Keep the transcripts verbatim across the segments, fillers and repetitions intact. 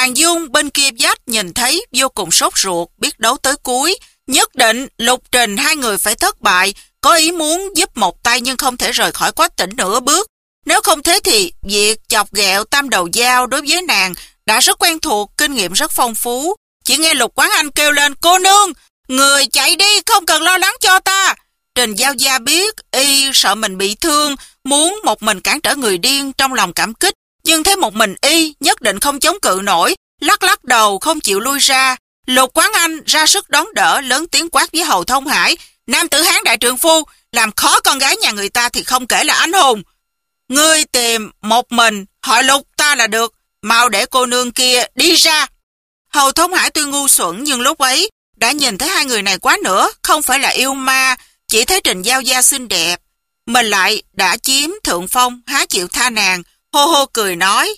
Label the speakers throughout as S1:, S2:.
S1: Hoàng Dung bên kia vách nhìn thấy vô cùng sốt ruột, biết đấu tới cuối. Nhất định Lục Trình hai người phải thất bại, có ý muốn giúp một tay nhưng không thể rời khỏi Quách Tĩnh nửa bước. Nếu không thế thì việc chọc ghẹo tam đầu dao đối với nàng đã rất quen thuộc, kinh nghiệm rất phong phú. Chỉ nghe Lục Quán Anh kêu lên, cô nương, người chạy đi, không cần lo lắng cho ta. Trình Giao Gia biết y sợ mình bị thương, muốn một mình cản trở người điên, trong lòng cảm kích, nhưng thấy một mình y nhất định không chống cự nổi, lắc lắc đầu không chịu lui ra. Lục Quán Anh ra sức đón đỡ, lớn tiếng quát với Hầu Thông Hải, nam tử hán đại trượng phu, làm khó con gái nhà người ta thì không kể là anh hùng. Ngươi tìm một mình họ Lục ta là được, mau để cô nương kia đi ra. Hầu Thông Hải tuy ngu xuẩn nhưng lúc ấy đã nhìn thấy hai người này quá nữa, không phải là yêu ma, chỉ thấy Trình Giao Gia xinh đẹp. Mình lại đã chiếm thượng phong, há chịu tha nàng, hô hô cười nói,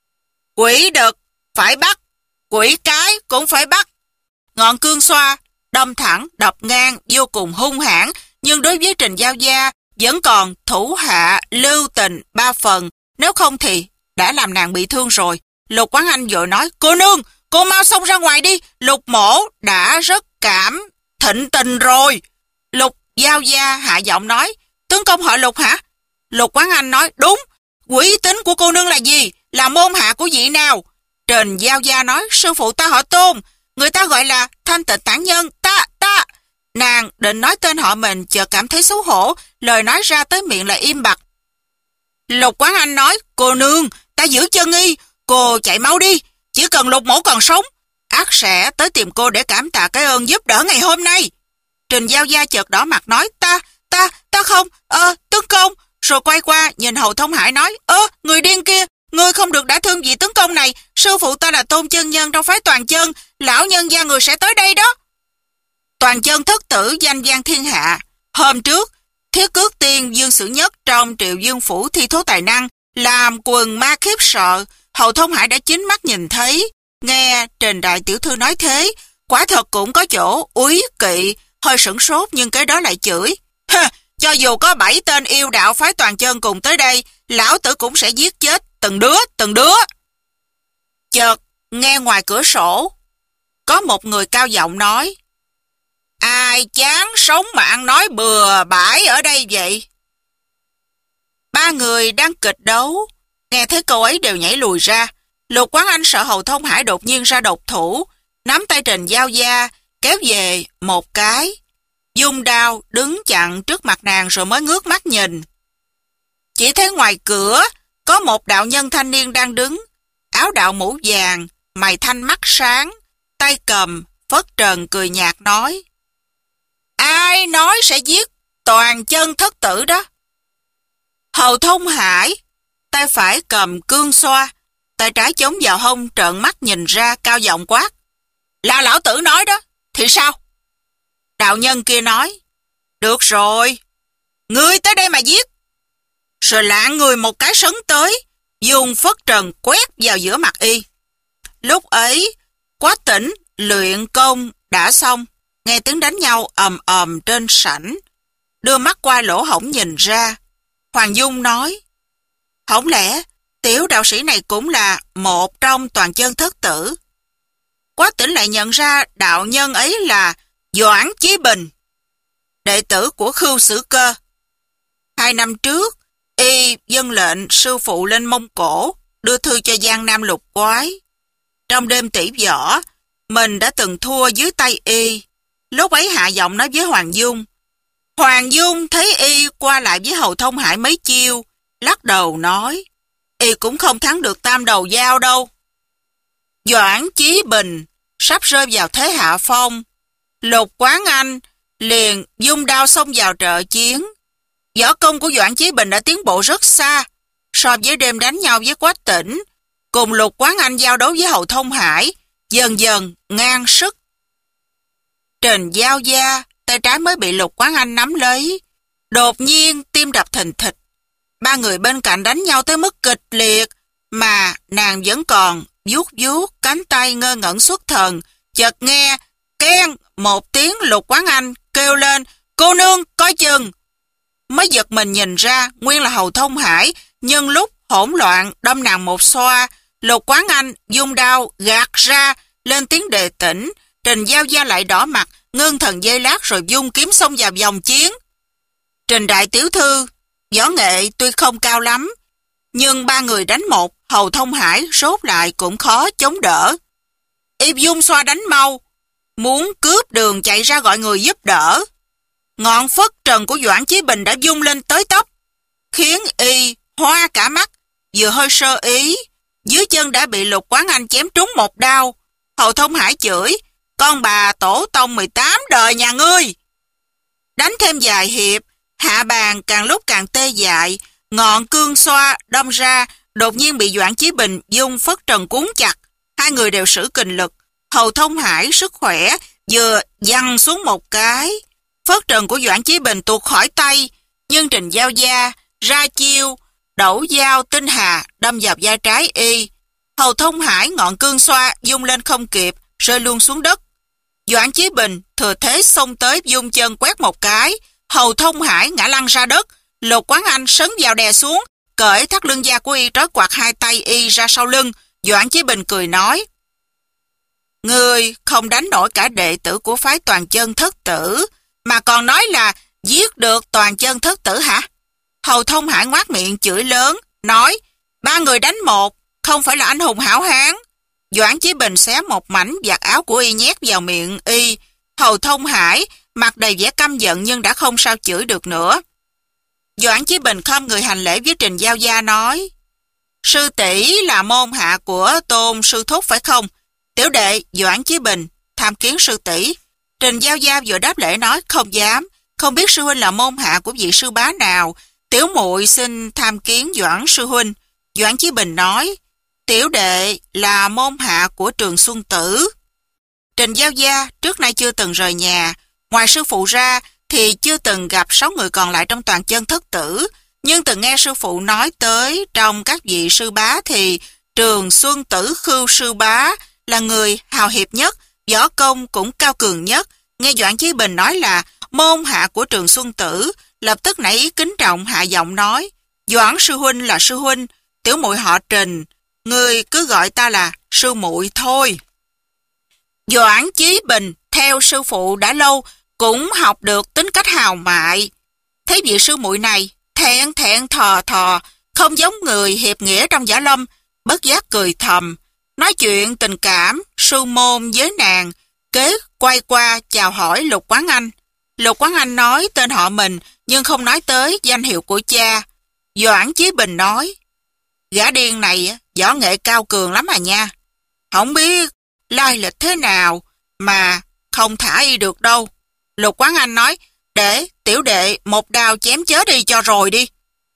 S1: quỷ đực phải bắt, quỷ cái cũng phải bắt. Ngọn cương xoa đâm thẳng đập ngang vô cùng hung hãn, nhưng đối với Trình Giao Gia vẫn còn thủ hạ lưu tình ba phần, nếu không thì đã làm nàng bị thương rồi. Lục Quán Anh vội nói, cô nương, cô mau xông ra ngoài đi, Lục mổ đã rất cảm thịnh tình rồi. Lục Giao Gia hạ giọng nói, tướng công họ Lục hả? Lục Quán Anh nói, đúng. Quỷ tính của cô nương là gì? Là môn hạ của vị nào? Trình Giao Gia nói, sư phụ ta họ Tôn, người ta gọi là Thanh Tịnh Tản Nhân, ta, ta. Nàng định nói tên họ mình, chợt cảm thấy xấu hổ, lời nói ra tới miệng là im bặt. Lục Quán Anh nói, cô nương, ta giữ chân y, cô chạy mau đi, chỉ cần Lục mổ còn sống, ắt sẽ tới tìm cô để cảm tạ cái ơn giúp đỡ ngày hôm nay. Trình Giao Gia chợt đỏ mặt nói, ta, ta, ta không, ơ, tướng công, rồi quay qua nhìn Hầu Thông Hải nói, ơ, người điên kia, ngươi không được đã thương vị tướng công này, sư phụ ta là Tôn chân nhân trong phái Toàn Chân, lão nhân gia người sẽ tới đây đó. Toàn Chân thất tử danh vang thiên hạ, hôm trước, Thiết Cước Tiên Dương Sử Nhất trong Triệu Dương Phủ thi thố tài năng, làm quần ma khiếp sợ, Hầu Thông Hải đã chính mắt nhìn thấy, nghe Trình đại tiểu thư nói thế, quả thật cũng có chỗ úy kỵ, hơi sửng sốt nhưng cái đó lại chửi. Hơ, cho dù có bảy tên yêu đạo phái Toàn Chân cùng tới đây, lão tử cũng sẽ giết chết từng đứa, từng đứa. Chợt, nghe ngoài cửa sổ, có một người cao giọng nói, ai chán sống mà ăn nói bừa bãi ở đây vậy? Ba người đang kịch đấu, nghe thấy câu ấy đều nhảy lùi ra. Lục Quán Anh sợ Hầu Thông Hải đột nhiên ra độc thủ, nắm tay Trình Giao Gia, kéo về một cái, dung đao đứng chặn trước mặt nàng rồi mới ngước mắt nhìn. Chỉ thấy ngoài cửa có một đạo nhân thanh niên đang đứng, áo đạo mũ vàng, mày thanh mắt sáng, tay cầm phất trần cười nhạt nói, ai nói sẽ giết Toàn Chân thất tử đó? Hầu Thông Hải, tay phải cầm cương xoa, tay trái chống vào hông trợn mắt nhìn ra, cao giọng quát, là lão tử nói đó, thì sao? Đạo nhân kia nói, được rồi, ngươi tới đây mà giết. Rồi lạng người một cái sấn tới, dùng phất trần quét vào giữa mặt y. Lúc ấy, Quách Tĩnh luyện công đã xong, nghe tiếng đánh nhau ầm ầm trên sảnh, đưa mắt qua lỗ hổng nhìn ra. Hoàng Dung nói, không lẽ tiểu đạo sĩ này cũng là một trong Toàn Chân thất tử? Quách Tĩnh lại nhận ra đạo nhân ấy là Doãn Chí Bình, đệ tử của Khưu Sử Cơ. Hai năm trước, y dâng lệnh sư phụ lên Mông Cổ, đưa thư cho Giang Nam Lục Quái. Trong đêm tỷ võ, mình đã từng thua dưới tay y. Lúc ấy hạ giọng nói với Hoàng Dung. Hoàng Dung thấy y qua lại với Hầu Thông Hải mấy chiêu, lắc đầu nói, y cũng không thắng được tam đầu dao đâu. Doãn Chí Bình sắp rơi vào thế hạ phong. Lục Quán Anh liền dung đao xông vào trợ chiến. Võ công của Doãn Chí Bình đã tiến bộ rất xa so với đêm đánh nhau với Quách Tĩnh, cùng Lục Quán Anh giao đấu với Hầu Thông Hải, dần dần ngang sức. Trình Giao Gia tay trái mới bị Lục Quán Anh nắm lấy, đột nhiên tim đập thình thịch. Ba người bên cạnh đánh nhau tới mức kịch liệt, mà nàng vẫn còn vuốt vuốt cánh tay ngơ ngẩn xuất thần. Chợt nghe keng một tiếng, Lục Quán Anh kêu lên, cô nương coi chừng. Mới giật mình nhìn ra nguyên là Hầu Thông Hải, nhân lúc hỗn loạn đâm nàng một xoa, Lục Quán Anh dung đao gạt ra, lên tiếng đề tỉnh. Trình Giao Gia lại đỏ mặt, ngưng thần giây lát rồi dung kiếm xông vào vòng chiến. Trình đại tiểu thư, võ nghệ tuy không cao lắm, nhưng ba người đánh một, Hầu Thông Hải rốt lại cũng khó chống đỡ. Y dung xoa đánh mau, muốn cướp đường chạy ra gọi người giúp đỡ. Ngọn phất trần của Doãn Chí Bình đã dung lên tới tóc, khiến y hoa cả mắt. Vừa hơi sơ ý, dưới chân đã bị Lục Quán Anh chém trúng một đao. Hầu Thông Hải chửi, con bà tổ tông mười tám đời nhà ngươi. Đánh thêm vài hiệp, hạ bàn càng lúc càng tê dại, ngọn cương xoa đâm ra, đột nhiên bị Doãn Chí Bình dung phất trần cuốn chặt. Hai người đều sử kình lực. Hầu Thông Hải sức khỏe, vừa giăng xuống một cái, phất trần của Doãn Chí Bình tuột khỏi tay, nhưng Trình Giao Gia ra chiêu đẩu dao tinh hà đâm vào vai trái y. Hầu Thông Hải ngọn cương xoa dung lên không kịp, rơi luôn xuống đất. Doãn Chí Bình thừa thế xông tới dung chân quét một cái, Hầu Thông Hải ngã lăn ra đất. Lục Quán Anh sấn vào đè xuống, cởi thắt lưng da của y trói quạt hai tay y ra sau lưng. Doãn Chí Bình cười nói, ngươi không đánh nổi cả đệ tử của phái Toàn Chân Thất Tử, mà còn nói là giết được Toàn Chân Thất Tử hả? Hầu Thông Hải ngoác miệng chửi lớn, nói, ba người đánh một, không phải là anh hùng hảo hán. Doãn Chí Bình xé một mảnh vạt áo của y nhét vào miệng y. Hầu Thông Hải mặt đầy vẻ căm giận nhưng đã không sao chửi được nữa. Doãn Chí Bình khom người hành lễ với Trình Giao Gia nói, sư tỷ là môn hạ của Tôn sư thúc phải không? Tiểu đệ Doãn Chí Bình tham kiến sư tỷ. Trình Giao Gia vừa đáp lễ nói, không dám, không biết sư huynh là môn hạ của vị sư bá nào. Tiểu muội xin tham kiến Doãn sư huynh. Doãn Chí Bình nói, tiểu đệ là môn hạ của Trường Xuân Tử. Trình Giao Gia trước nay chưa từng rời nhà, ngoài sư phụ ra thì chưa từng gặp sáu người còn lại trong Toàn Chân Thất Tử, nhưng từng nghe sư phụ nói tới trong các vị sư bá thì Trường Xuân Tử Khưu sư bá là người hào hiệp nhất, võ công cũng cao cường nhất. Nghe Doãn Chí Bình nói là môn hạ của Trường Xuân Tử, lập tức nảy ý kính trọng hạ giọng nói, Doãn sư huynh là sư huynh, tiểu muội họ Trình, ngươi cứ gọi ta là sư muội thôi. Doãn Chí Bình theo sư phụ đã lâu, cũng học được tính cách hào mại. Thấy vị sư muội này thẹn thẹn thò thò, không giống người hiệp nghĩa trong võ lâm, bất giác cười thầm, nói chuyện tình cảm sư môn với nàng, kế quay qua chào hỏi Lục Quán Anh. Lục Quán Anh nói tên họ mình nhưng không nói tới danh hiệu của cha. Doãn Chí Bình nói, gã điên này võ nghệ cao cường lắm à nha, không biết lai lịch thế nào mà không thả y được đâu. Lục Quán Anh nói, để tiểu đệ một đao chém chết đi cho rồi đi.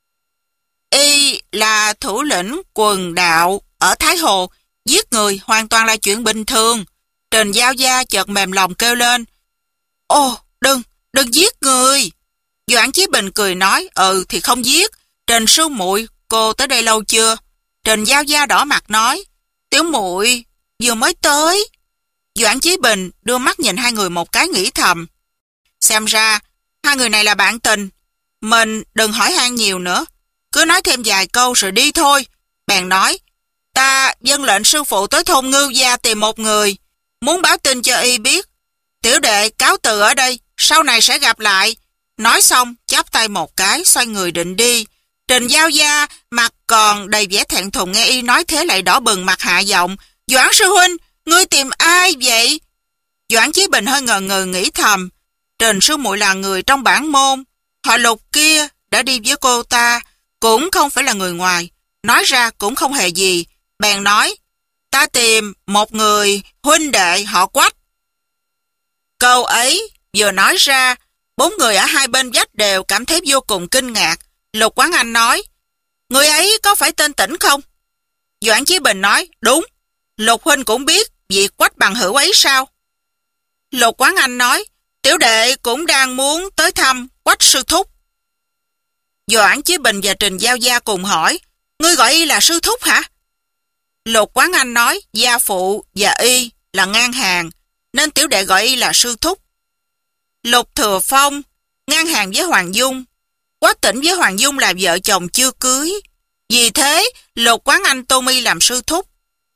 S1: Y là thủ lĩnh quần đạo ở Thái Hồ, giết người hoàn toàn là chuyện bình thường. Trình Giao Gia chợt mềm lòng kêu lên, ô đừng, đừng giết người. Doãn Chí Bình cười nói, ừ thì không giết. Trình sư muội, cô tới đây lâu chưa? Trình Giao Gia đỏ mặt nói, tiểu muội vừa mới tới. Doãn Chí Bình đưa mắt nhìn hai người một cái nghĩ thầm, xem ra hai người này là bạn tình, mình đừng hỏi han nhiều nữa, cứ nói thêm vài câu rồi đi thôi. Bèn nói, ta vâng lệnh sư phụ tới thôn Ngưu Gia tìm một người, muốn báo tin cho y biết. Tiểu đệ cáo từ ở đây, sau này sẽ gặp lại. Nói xong chắp tay một cái, xoay người định đi. Trình Giao Gia mặt còn đầy vẻ thẹn thùng, nghe y nói thế lại đỏ bừng mặt hạ giọng, Doãn sư huynh, ngươi tìm ai vậy? Doãn Chí Bình hơi ngờ ngừ nghĩ thầm, Trình sư muội là người trong bản môn, họ Lục kia đã đi với cô ta, cũng không phải là người ngoài, nói ra cũng không hề gì. Bèn nói, ta tìm một người huynh đệ họ Quách. Câu ấy vừa nói ra, bốn người ở hai bên vách đều cảm thấy vô cùng kinh ngạc. Lục Quán Anh nói, người ấy có phải tên Tĩnh không? Doãn Chí Bình nói, đúng. Lục huynh cũng biết việc Quách bằng hữu ấy sao? Lục Quán Anh nói, tiểu đệ cũng đang muốn tới thăm Quách sư thúc. Doãn Chí Bình và Trình Giao Gia cùng hỏi, ngươi gọi y là sư thúc hả? Lục Quán Anh nói, gia phụ và y là ngang hàng, nên tiểu đệ gọi y là sư thúc. Lục Thừa Phong ngang hàng với Hoàng Dung, Quách Tĩnh với Hoàng Dung là vợ chồng chưa cưới, vì thế Lục Quán Anh tôn y làm sư thúc.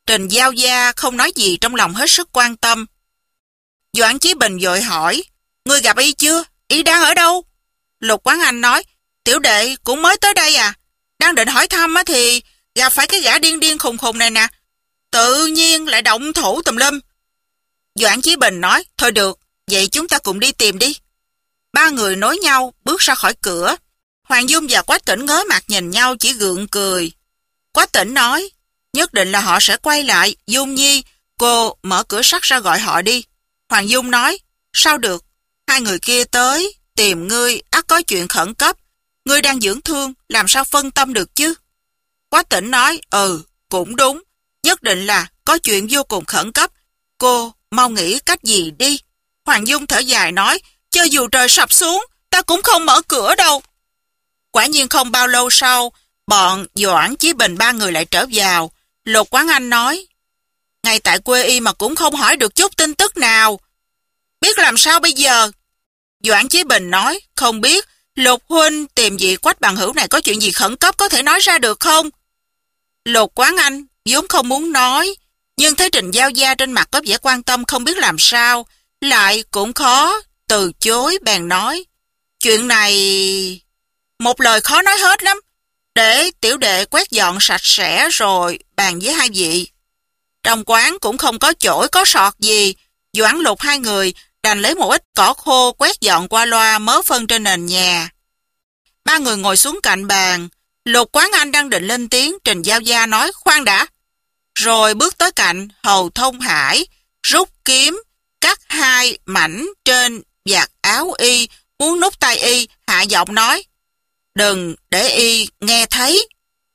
S1: Trình Giao Gia không nói gì, trong lòng hết sức quan tâm. Doãn Chí Bình vội hỏi, ngươi gặp y chưa? Y đang ở đâu? Lục Quán Anh nói, tiểu đệ cũng mới tới đây à. Đang định hỏi thăm á thì gặp phải cái gã điên điên khùng khùng này nè. Tự nhiên lại động thủ tùm lum. Doãn Chí Bình nói, thôi được, vậy chúng ta cùng đi tìm đi. Ba người nối nhau bước ra khỏi cửa. Hoàng Dung và Quách Tĩnh ngớ mặt nhìn nhau chỉ gượng cười. Quách Tĩnh nói, nhất định là họ sẽ quay lại. Dung Nhi, cô mở cửa sắt ra gọi họ đi. Hoàng Dung nói, sao được, hai người kia tới tìm ngươi ắt có chuyện khẩn cấp. Ngươi đang dưỡng thương, làm sao phân tâm được chứ? Quách Tĩnh nói, ừ, cũng đúng, nhất định là có chuyện vô cùng khẩn cấp. Cô mau nghĩ cách gì đi. Hoàng Dung thở dài nói, cho dù trời sập xuống, ta cũng không mở cửa đâu. Quả nhiên không bao lâu sau, bọn Doãn Chí Bình ba người lại trở vào. Lục Quán Anh nói, ngay tại quê y mà cũng không hỏi được chút tin tức nào. Biết làm sao bây giờ? Doãn Chí Bình nói, không biết, Lục huynh tìm vị Quách bằng hữu này có chuyện gì khẩn cấp có thể nói ra được không? Lục Quán Anh vốn không muốn nói, nhưng thấy Trình Giao Gia trên mặt có vẻ quan tâm không biết làm sao, lại cũng khó từ chối bèn nói. Chuyện này... một lời khó nói hết lắm, để tiểu đệ quét dọn sạch sẽ rồi bàn với hai vị. Trong quán cũng không có chổi có sọt gì, Doãn Lục hai người đành lấy một ít cỏ khô quét dọn qua loa mớ phân trên nền nhà. Ba người ngồi xuống cạnh bàn. Lục Quán Anh đang định lên tiếng, Trình Giao Gia nói, khoan đã. Rồi bước tới cạnh Hầu Thông Hải, rút kiếm, cắt hai mảnh trên vạt áo y, muốn nút tay y, hạ giọng nói, đừng để y nghe thấy.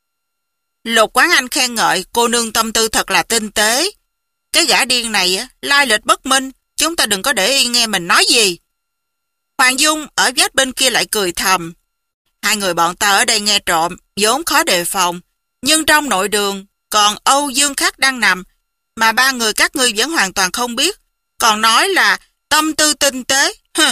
S1: Lục Quán Anh khen ngợi, cô nương tâm tư thật là tinh tế. Cái gã điên này lai lịch bất minh, chúng ta đừng có để y nghe mình nói gì. Hoàng Dung ở vách bên kia lại cười thầm. Hai người bọn ta ở đây nghe trộm, vốn khó đề phòng, nhưng trong nội đường còn Âu Dương Khắc đang nằm, mà ba người các ngươi vẫn hoàn toàn không biết, còn nói là tâm tư tinh tế. Hừ.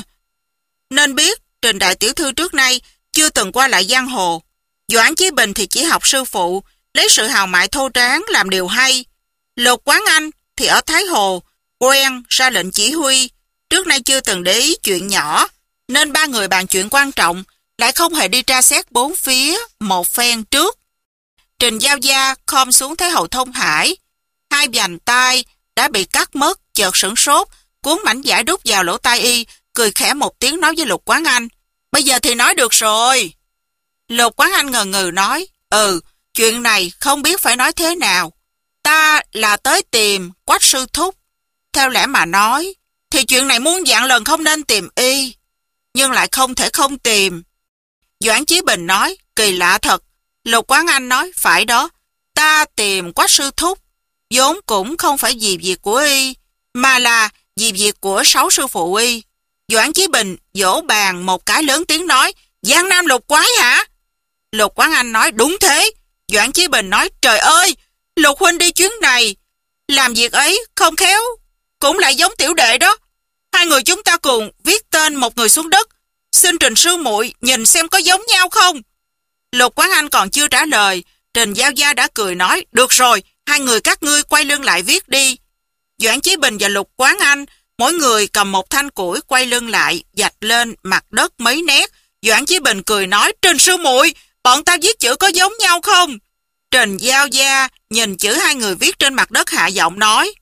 S1: Nên biết Trình đại tiểu thư trước nay chưa từng qua lại giang hồ. Doãn Chí Bình thì chỉ học sư phụ, lấy sự hào mại thô tráng làm điều hay. Lục Quán Anh thì ở Thái Hồ, quen ra lệnh chỉ huy, trước nay chưa từng để ý chuyện nhỏ, nên ba người bàn chuyện quan trọng, lại không hề đi tra xét bốn phía một phen trước. Trình Giao Gia khom xuống thấy Hầu Thông Hải, hai vành tay đã bị cắt mất, chợt sửng sốt, cuốn mảnh vải đút vào lỗ tai y, cười khẽ một tiếng nói với Lục Quán Anh, bây giờ thì nói được rồi. Lục Quán Anh ngờ ngừ nói, ừ, chuyện này không biết phải nói thế nào. Ta là tới tìm Quách sư thúc. Theo lẽ mà nói, thì chuyện này muôn vạn lần không nên tìm y, nhưng lại không thể không tìm. Doãn Chí Bình nói, kỳ lạ thật. Lục Quán Anh nói, phải đó, ta tìm Quách sư thúc, vốn cũng không phải vì việc của y, mà là vì việc của sáu sư phụ y. Doãn Chí Bình vỗ bàn một cái lớn tiếng nói, Giang Nam Lục Quái hả? Lục Quán Anh nói, đúng thế. Doãn Chí Bình nói, trời ơi, Lục huynh đi chuyến này, làm việc ấy không khéo, cũng lại giống tiểu đệ đó. Hai người chúng ta cùng viết tên một người xuống đất, xin Trình sư muội nhìn xem có giống nhau không. Lục Quán Anh còn chưa trả lời, Trình Giao Gia đã cười nói, được rồi, hai người các ngươi quay lưng lại viết đi. Doãn Chí Bình và Lục Quán Anh mỗi người cầm một thanh củi quay lưng lại, vạch lên mặt đất mấy nét. Doãn Chí Bình cười nói, Trình sư muội, bọn ta viết chữ có giống nhau không? Trình Giao Gia nhìn chữ hai người viết trên mặt đất hạ giọng nói,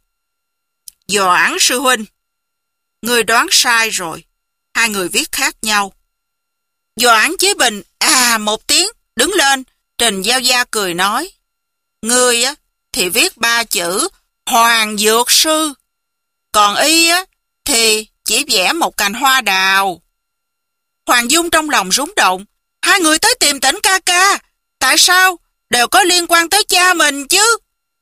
S1: Doãn sư huynh, người đoán sai rồi, hai người viết khác nhau. Doãn Chí Bình à một tiếng, đứng lên. Trình Giao Gia cười nói, người á thì viết ba chữ Hoàng Dược Sư, còn y á thì chỉ vẽ một cành hoa đào. Hoàng Dung trong lòng rúng động, hai người tới tìm Tĩnh ca ca, tại sao đều có liên quan tới cha mình chứ?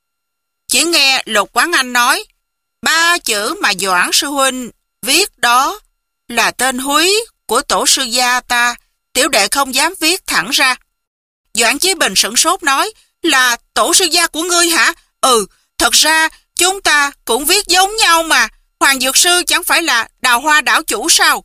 S1: Chỉ nghe Lục Quán Anh nói, ba chữ mà Doãn sư huynh viết đó là tên húy của tổ sư gia ta, tiểu đệ không dám viết thẳng ra. Doãn Chí Bình sửng sốt nói, là tổ sư gia của ngươi hả? Ừ, thật ra chúng ta cũng viết giống nhau mà, Hoàng Dược Sư chẳng phải là Đào Hoa đảo chủ sao?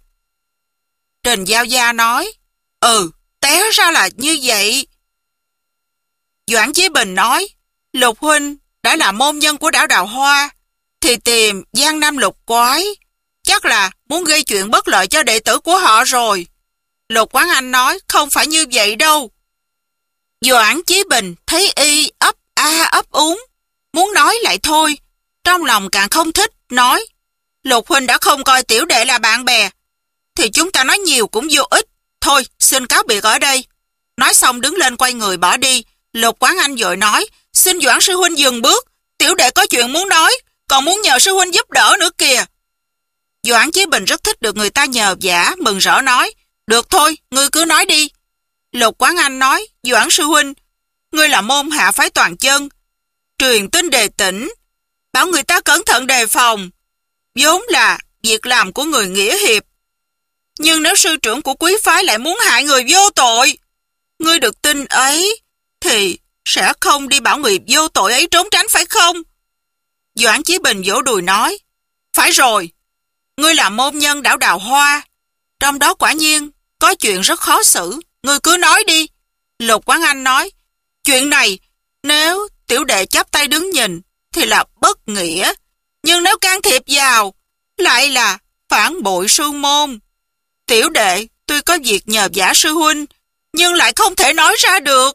S1: Trình Giao Gia nói, ừ, té ra là như vậy. Doãn Chí Bình nói, Lục huynh đã là môn nhân của đảo Đào Hoa, thì tìm Giang Nam Lục Quái chắc là muốn gây chuyện bất lợi cho đệ tử của họ rồi. Lục Quán Anh nói không phải như vậy đâu. Doãn Chí Bình thấy y ấp a ấp úng, muốn nói lại thôi, trong lòng càng không thích, nói: Lục huynh đã không coi tiểu đệ là bạn bè, thì chúng ta nói nhiều cũng vô ích. Thôi, xin cáo biệt ở đây. Nói xong đứng lên quay người bỏ đi. Lục Quán Anh vội nói: Xin Doãn sư huynh dừng bước, tiểu đệ có chuyện muốn nói, còn muốn nhờ sư huynh giúp đỡ nữa kìa. Doãn Chí Bình rất thích được người ta nhờ vả, mừng rỡ nói: Được thôi, ngươi cứ nói đi. Lục Quán Anh nói: Doãn sư huynh, ngươi là môn hạ phái Toàn Chân, truyền tin đề tỉnh, bảo người ta cẩn thận đề phòng, vốn là việc làm của người nghĩa hiệp. Nhưng nếu sư trưởng của quý phái lại muốn hại người vô tội, ngươi được tin ấy thì sẽ không đi bảo người vô tội ấy trốn tránh phải không? Doãn Chí Bình vỗ đùi nói: Phải rồi, ngươi là môn nhân đảo Đào Hoa, trong đó quả nhiên có chuyện rất khó xử, ngươi cứ nói đi. Lục Quán Anh nói: Chuyện này nếu tiểu đệ chắp tay đứng nhìn thì là bất nghĩa, nhưng nếu can thiệp vào lại là phản bội sư môn. Tiểu đệ tuy có việc nhờ vả sư huynh, nhưng lại không thể nói ra được.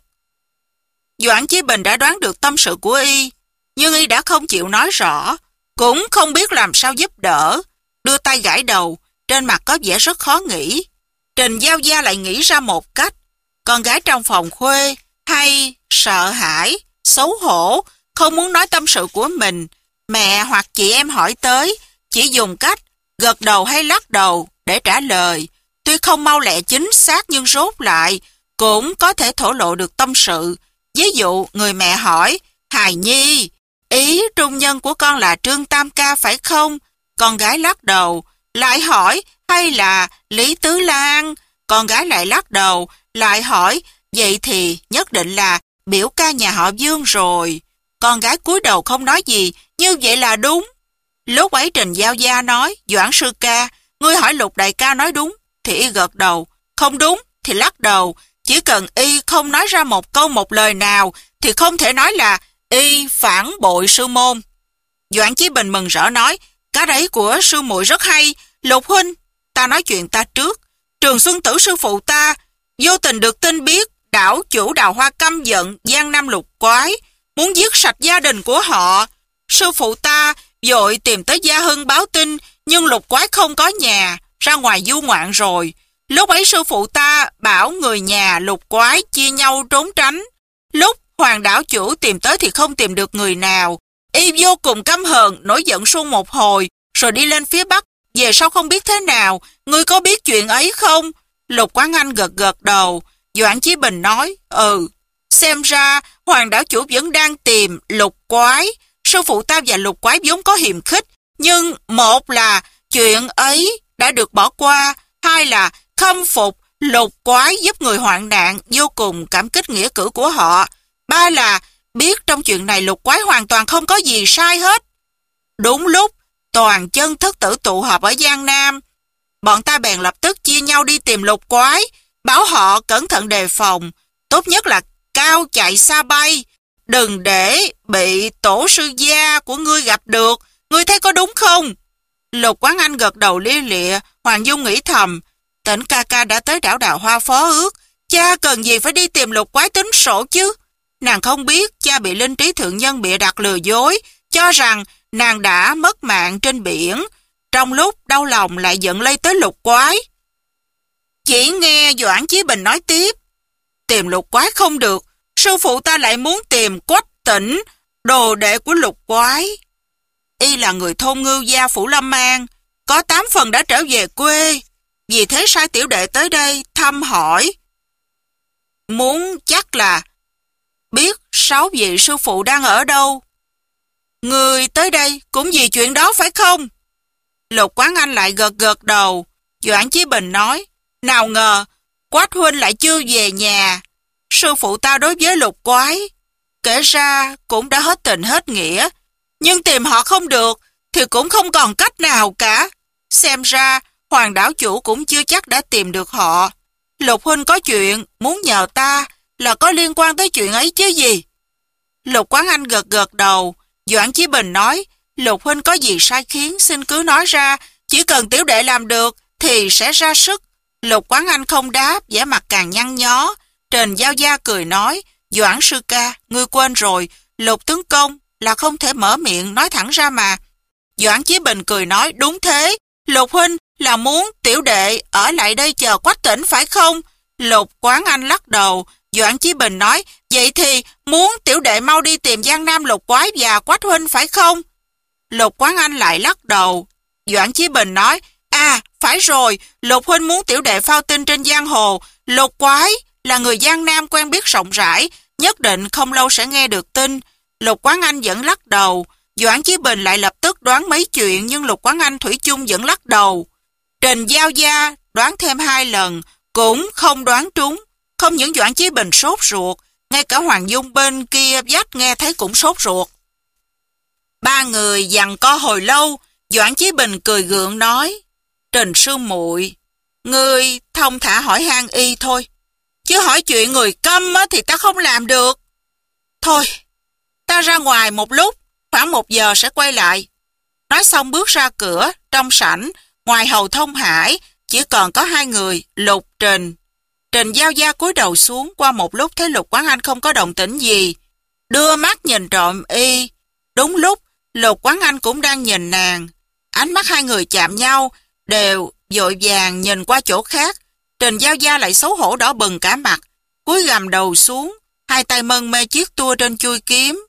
S1: Doãn Chí Bình đã đoán được tâm sự của y, nhưng y đã không chịu nói rõ, cũng không biết làm sao giúp đỡ, đưa tay gãi đầu, trên mặt có vẻ rất khó nghĩ. Trình Giao Gia lại nghĩ ra một cách. Con gái trong phòng khuê hay sợ hãi, xấu hổ, không muốn nói tâm sự của mình, mẹ hoặc chị em hỏi tới, chỉ dùng cách gật đầu hay lắc đầu để trả lời. Tuy không mau lẹ chính xác nhưng rốt lại cũng có thể thổ lộ được tâm sự. Ví dụ người mẹ hỏi: Hài Nhi, ý trung nhân của con là Trương Tam Ca phải không? Con gái lắc đầu. Lại hỏi: Hay là Lý Tứ Lan? Con gái lại lắc đầu. Lại hỏi: Vậy thì nhất định là biểu ca nhà họ Dương rồi. Con gái cúi đầu không nói gì. Như vậy là đúng. Lúc ấy Trình Giao Gia nói: Doãn sư ca, ngươi hỏi Lục đại ca nói đúng thì y gật đầu, không đúng thì lắc đầu. Chỉ cần y không nói ra một câu một lời nào thì không thể nói là y phản bội sư môn. Doãn Chí Bình mừng rỡ nói: Cái đấy của sư muội rất hay. Lục huynh, ta nói chuyện ta trước. Trường Xuân Tử sư phụ ta vô tình được tin biết đảo chủ Đào Hoa căm giận Giang Nam Lục Quái, muốn giết sạch gia đình của họ. Sư phụ ta vội tìm tới Gia Hưng báo tin, nhưng Lục Quái không có nhà, ra ngoài du ngoạn rồi. Lúc ấy sư phụ ta bảo người nhà Lục Quái chia nhau trốn tránh. Lúc Hoàng đảo chủ tìm tới thì không tìm được người nào. Y vô cùng căm hờn, nổi giận suông một hồi, rồi đi lên phía Bắc, về sau không biết thế nào. Ngươi có biết chuyện ấy không? Lục Quán Anh gật gật đầu. Doãn Chí Bình nói: Ừ, xem ra Hoàng đảo chủ vẫn đang tìm Lục Quái. Sư phụ ta và Lục Quái vốn có hiềm khích, nhưng một là chuyện ấy đã được bỏ qua, hai là khâm phục Lục Quái giúp người hoạn nạn, vô cùng cảm kích nghĩa cử của họ, ba là biết trong chuyện này Lục Quái hoàn toàn không có gì sai hết. Đúng lúc Toàn Chân thất tử tụ họp ở Giang Nam, bọn ta bèn lập tức chia nhau đi tìm Lục Quái, bảo họ cẩn thận đề phòng, tốt nhất là cao chạy xa bay, đừng để bị tổ sư gia của ngươi gặp được. Ngươi thấy có đúng không? Lục Quán Anh gật đầu lia lịa. Hoàng Dung nghĩ thầm: Tỉnh ca ca đã tới đảo Đào Hoa phó ước, cha cần gì phải đi tìm Lục Quái tính sổ chứ? Nàng không biết cha bị Linh Trí thượng nhân bịa đặt lừa dối, cho rằng nàng đã mất mạng trên biển. Trong lúc đau lòng lại giận lây tới Lục Quái. Chỉ nghe Doãn Chí Bình nói tiếp: Tìm Lục Quái không được, sư phụ ta lại muốn tìm Quách Tỉnh, đồ đệ của Lục Quái. Y là người thôn Ngưu Gia Phủ Lâm An, có tám phần đã trở về quê, vì thế sai tiểu đệ tới đây thăm hỏi. Muốn chắc là biết sáu vị sư phụ đang ở đâu. Người tới đây cũng vì chuyện đó phải không? Lục Quán Anh lại gật gật đầu. Doãn Chí Bình nói: Nào ngờ Quách huynh lại chưa về nhà. Sư phụ ta đối với Lục Quái kể ra cũng đã hết tình hết nghĩa, nhưng tìm họ không được thì cũng không còn cách nào cả. Xem ra Hoàng đảo chủ cũng chưa chắc đã tìm được họ. Lục huynh có chuyện muốn nhờ ta là có liên quan tới chuyện ấy chứ gì? Lục Quán Anh gật gật đầu. Doãn Chí Bình nói, Lục huynh có gì sai khiến xin cứ nói ra, chỉ cần tiểu đệ làm được thì sẽ ra sức. Lục Quán Anh không đáp, vẻ mặt càng nhăn nhó. Trần Giao Gia cười nói, Doãn sư ca, ngươi quên rồi, Lục tướng công là không thể mở miệng nói thẳng ra mà. Doãn Chí Bình cười nói, đúng thế, Lục huynh là muốn tiểu đệ ở lại đây chờ Quách Tỉnh phải không? Lục Quán Anh lắc đầu. Doãn Chí Bình nói, vậy thì muốn tiểu đệ mau đi tìm Giang Nam Lục Quái và Quách huynh phải không? Lục Quán Anh lại lắc đầu. Doãn Chí Bình nói, à, phải rồi, Lục huynh muốn tiểu đệ phao tin trên giang hồ. Lục Quái là người Giang Nam quen biết rộng rãi, nhất định không lâu sẽ nghe được tin. Lục Quán Anh vẫn lắc đầu. Doãn Chí Bình lại lập tức đoán mấy chuyện, nhưng Lục Quán Anh thủy chung vẫn lắc đầu. Trình Giao Gia đoán thêm hai lần, cũng không đoán trúng. Không những Doãn Chí Bình sốt ruột, ngay cả Hoàng Dung bên kia vách nghe thấy cũng sốt ruột. Ba người giằng co hồi lâu, Doãn Chí Bình cười gượng nói, Trình sư muội, ngươi thông thả hỏi han y thôi, chứ hỏi chuyện người câm thì ta không làm được. Thôi, ta ra ngoài một lúc, khoảng một giờ sẽ quay lại. Nói xong bước ra cửa, trong sảnh, ngoài hầu Thông Hải, chỉ còn có hai người, Lục Trình. Trình Giao Gia cúi đầu xuống, qua một lúc thấy Lục Quán Anh không có động tĩnh gì, đưa mắt nhìn trộm y. Đúng lúc, Lục Quán Anh cũng đang nhìn nàng. Ánh mắt hai người chạm nhau, đều vội vàng nhìn qua chỗ khác. Trình Giao Gia lại xấu hổ đỏ bừng cả mặt, cúi gằm đầu xuống, hai tay mân mê chiếc tua trên chuôi kiếm.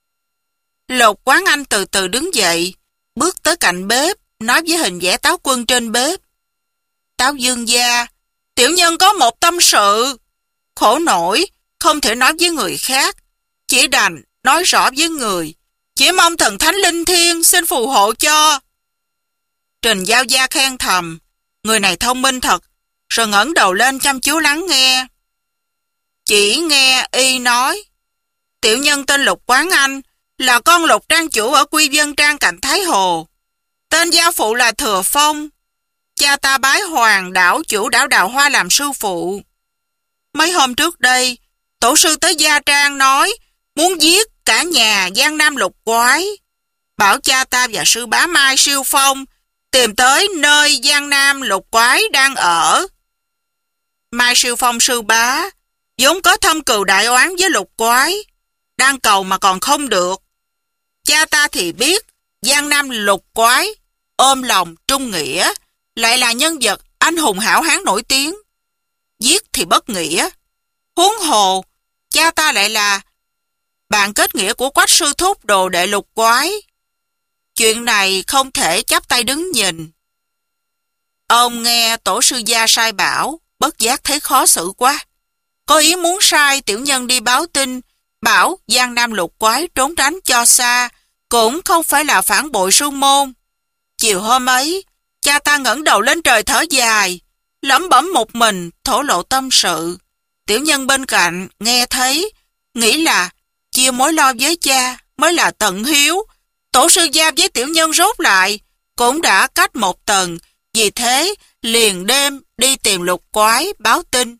S1: Lục Quán Anh từ từ đứng dậy, bước tới cạnh bếp, nói với hình vẽ Táo Quân trên bếp. Táo Dương gia, tiểu nhân có một tâm sự. Khổ nổi, không thể nói với người khác, chỉ đành nói rõ với người. Chỉ mong thần thánh linh thiêng xin phù hộ cho. Trình Giao Gia khen thầm, người này thông minh thật, rồi ngẩng đầu lên chăm chú lắng nghe. Chỉ nghe y nói, tiểu nhân tên Lục Quán Anh, là con Lục trang chủ ở Quy Vân Trang cạnh Thái Hồ. Tên gia phụ là Thừa Phong. Cha ta bái hoàng đảo chủ đảo Đào Hoa làm sư phụ. Mấy hôm trước đây, tổ sư tới Gia Trang nói muốn giết cả nhà Giang Nam Lục Quái. Bảo cha ta và sư bá Mai Siêu Phong tìm tới nơi Giang Nam Lục Quái đang ở. Mai Siêu Phong sư bá vốn có thâm cừu đại oán với Lục Quái, đang cầu mà còn không được. Cha ta thì biết Giang Nam Lục Quái ôm lòng trung nghĩa, lại là nhân vật anh hùng hảo hán nổi tiếng. Giết thì bất nghĩa, huống hồ cha ta lại là bạn kết nghĩa của Quách sư thúc đồ đệ Lục Quái. Chuyện này không thể chắp tay đứng nhìn. Ông nghe tổ sư gia sai bảo, bất giác thấy khó xử quá, có ý muốn sai tiểu nhân đi báo tin, bảo Giang Nam Lục Quái trốn tránh cho xa, cũng không phải là phản bội sư môn. Chiều hôm ấy, cha ta ngẩng đầu lên trời thở dài, lẩm bẩm một mình, thổ lộ tâm sự. Tiểu nhân bên cạnh nghe thấy, nghĩ là chia mối lo với cha mới là tận hiếu. Tổ sư gia với tiểu nhân rốt lại cũng đã cách một tầng, vì thế liền đêm đi tìm Lục Quái báo tin.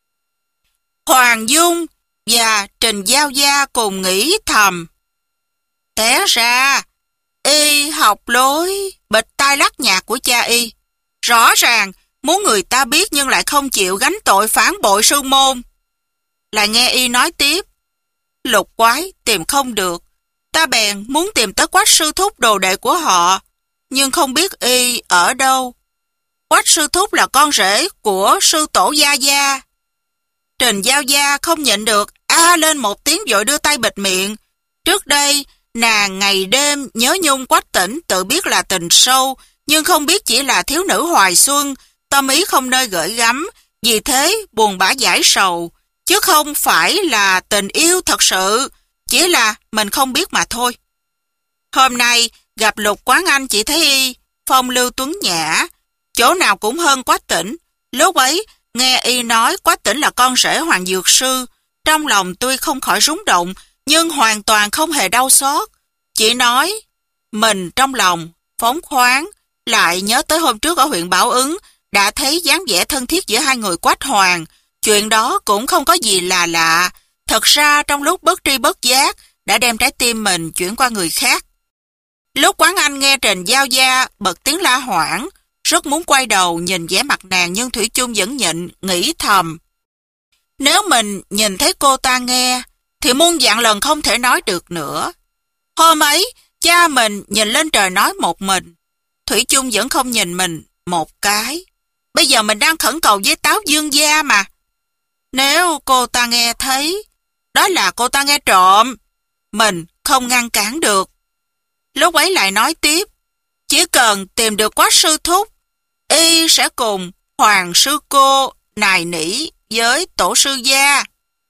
S1: Hoàng Dung và Trình Giao Gia cùng nghĩ thầm, té ra y học lối bịch tai lắc nhạc của cha y, rõ ràng muốn người ta biết nhưng lại không chịu gánh tội phản bội sư môn. Lại nghe y nói tiếp, Lục Quái tìm không được, ta bèn muốn tìm tới Quách sư thúc đồ đệ của họ, nhưng không biết y ở đâu. Quách sư thúc là con rể của sư tổ Gia Gia. Trình Giao Gia không nhịn được, a lên một tiếng vội đưa tay bịt miệng. Trước đây, nàng ngày đêm nhớ nhung Quách Tỉnh, tự biết là tình sâu, nhưng không biết chỉ là thiếu nữ hoài xuân, tâm ý không nơi gửi gắm, vì thế buồn bã giải sầu, chứ không phải là tình yêu thật sự, chỉ là mình không biết mà thôi. Hôm nay gặp Lục Quán Anh chỉ thấy y phong lưu tuấn nhã, chỗ nào cũng hơn Quách Tỉnh. Lúc ấy nghe y nói Quách Tỉnh là con rể Hoàng Dược Sư, trong lòng tuy không khỏi rúng động, nhưng hoàn toàn không hề đau xót. Chỉ nói mình trong lòng phóng khoáng, lại nhớ tới hôm trước ở huyện Bảo Ứng đã thấy dáng vẻ thân thiết giữa hai người Quách Hoàng. Chuyện đó cũng không có gì là lạ. Thật ra trong lúc bất tri bất giác đã đem trái tim mình chuyển qua người khác. Lúc Quán Anh nghe Trình Giao Gia bật tiếng la hoảng, rất muốn quay đầu nhìn vẻ mặt nàng nhưng thủy chung vẫn nhịn, nghĩ thầm. Nếu mình nhìn thấy cô ta nghe, thì muôn vạn lần không thể nói được nữa. Hôm ấy, cha mình nhìn lên trời nói một mình, thủy chung vẫn không nhìn mình một cái. Bây giờ mình đang khẩn cầu với Táo Dương Gia mà. Nếu cô ta nghe thấy, đó là cô ta nghe trộm. Mình không ngăn cản được. Lúc ấy lại nói tiếp, chỉ cần tìm được Quách sư thúc, y sẽ cùng Hoàng sư cô nài nỉ với Tổ sư gia.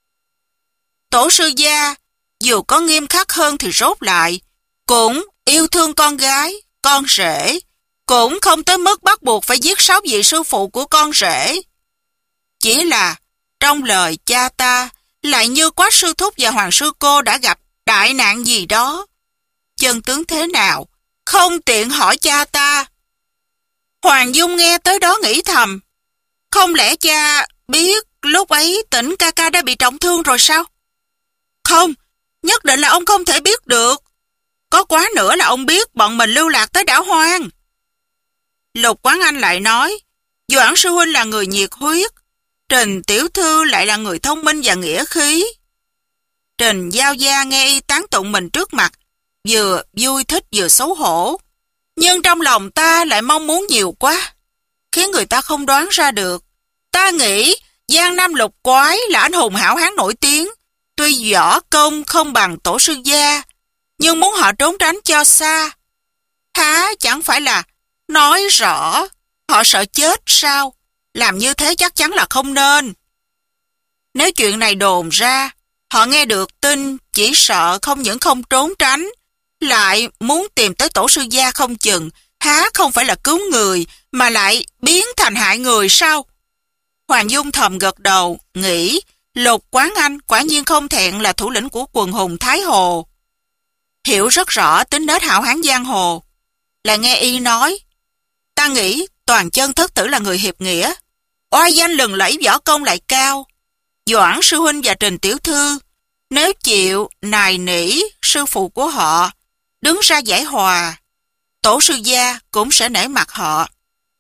S1: Tổ sư gia, dù có nghiêm khắc hơn thì rốt lại, cũng yêu thương con gái, con rể, cũng không tới mức bắt buộc phải giết sáu vị sư phụ của con rể. Chỉ là trong lời cha ta, lại như Quách sư thúc và Hoàng sư cô đã gặp đại nạn gì đó. Chân tướng thế nào, không tiện hỏi cha ta. Hoàng Dung nghe tới đó nghĩ thầm, không lẽ cha biết lúc ấy Tĩnh ca ca đã bị trọng thương rồi sao? Không, nhất định là ông không thể biết được. Có quá nữa là ông biết bọn mình lưu lạc tới đảo hoang. Lục Quán Anh lại nói, Doãn sư huynh là người nhiệt huyết, Trình tiểu thư lại là người thông minh và nghĩa khí. Trình Giao Gia nghe y tán tụng mình trước mặt, vừa vui thích vừa xấu hổ. Nhưng trong lòng ta lại mong muốn nhiều quá, khiến người ta không đoán ra được. Ta nghĩ Giang Nam Lục Quái là anh hùng hảo hán nổi tiếng, tuy võ công không bằng Tổ sư gia, nhưng muốn họ trốn tránh cho xa. Há chẳng phải là nói rõ họ sợ chết sao? Làm như thế chắc chắn là không nên. Nếu chuyện này đồn ra, họ nghe được tin chỉ sợ không những không trốn tránh, lại muốn tìm tới Tổ sư gia không chừng, há không phải là cứu người, mà lại biến thành hại người sao? Hoàng Dung thầm gật đầu, nghĩ Lục Quán Anh quả nhiên không thẹn là thủ lĩnh của quần hùng Thái Hồ. Hiểu rất rõ tính nết hảo hán giang hồ. Lại nghe y nói, ta nghĩ Toàn Chân thất tử là người hiệp nghĩa, oai danh lừng lẫy, võ công lại cao. Doãn sư huynh và Trình tiểu thư, nếu chịu nài nỉ sư phụ của họ, đứng ra giải hòa, Tổ sư gia cũng sẽ nể mặt họ.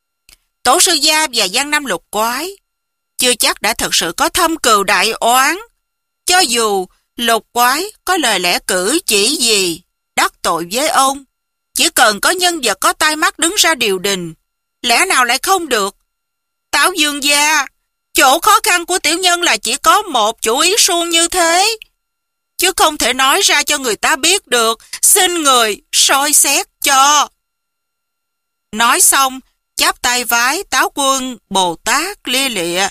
S1: Tổ sư gia và Giang Nam Lục Quái chưa chắc đã thật sự có thâm cừu đại oán. Cho dù Lục Quái có lời lẽ cử chỉ gì đắc tội với ông, chỉ cần có nhân vật có tai mắt đứng ra điều đình, lẽ nào lại không được? Táo Dương gia, chỗ khó khăn của tiểu nhân là chỉ có một chủ ý suông như thế, chứ không thể nói ra cho người ta biết được, xin người soi xét cho. Nói xong, chắp tay vái Táo Quân Bồ Tát lia lịa.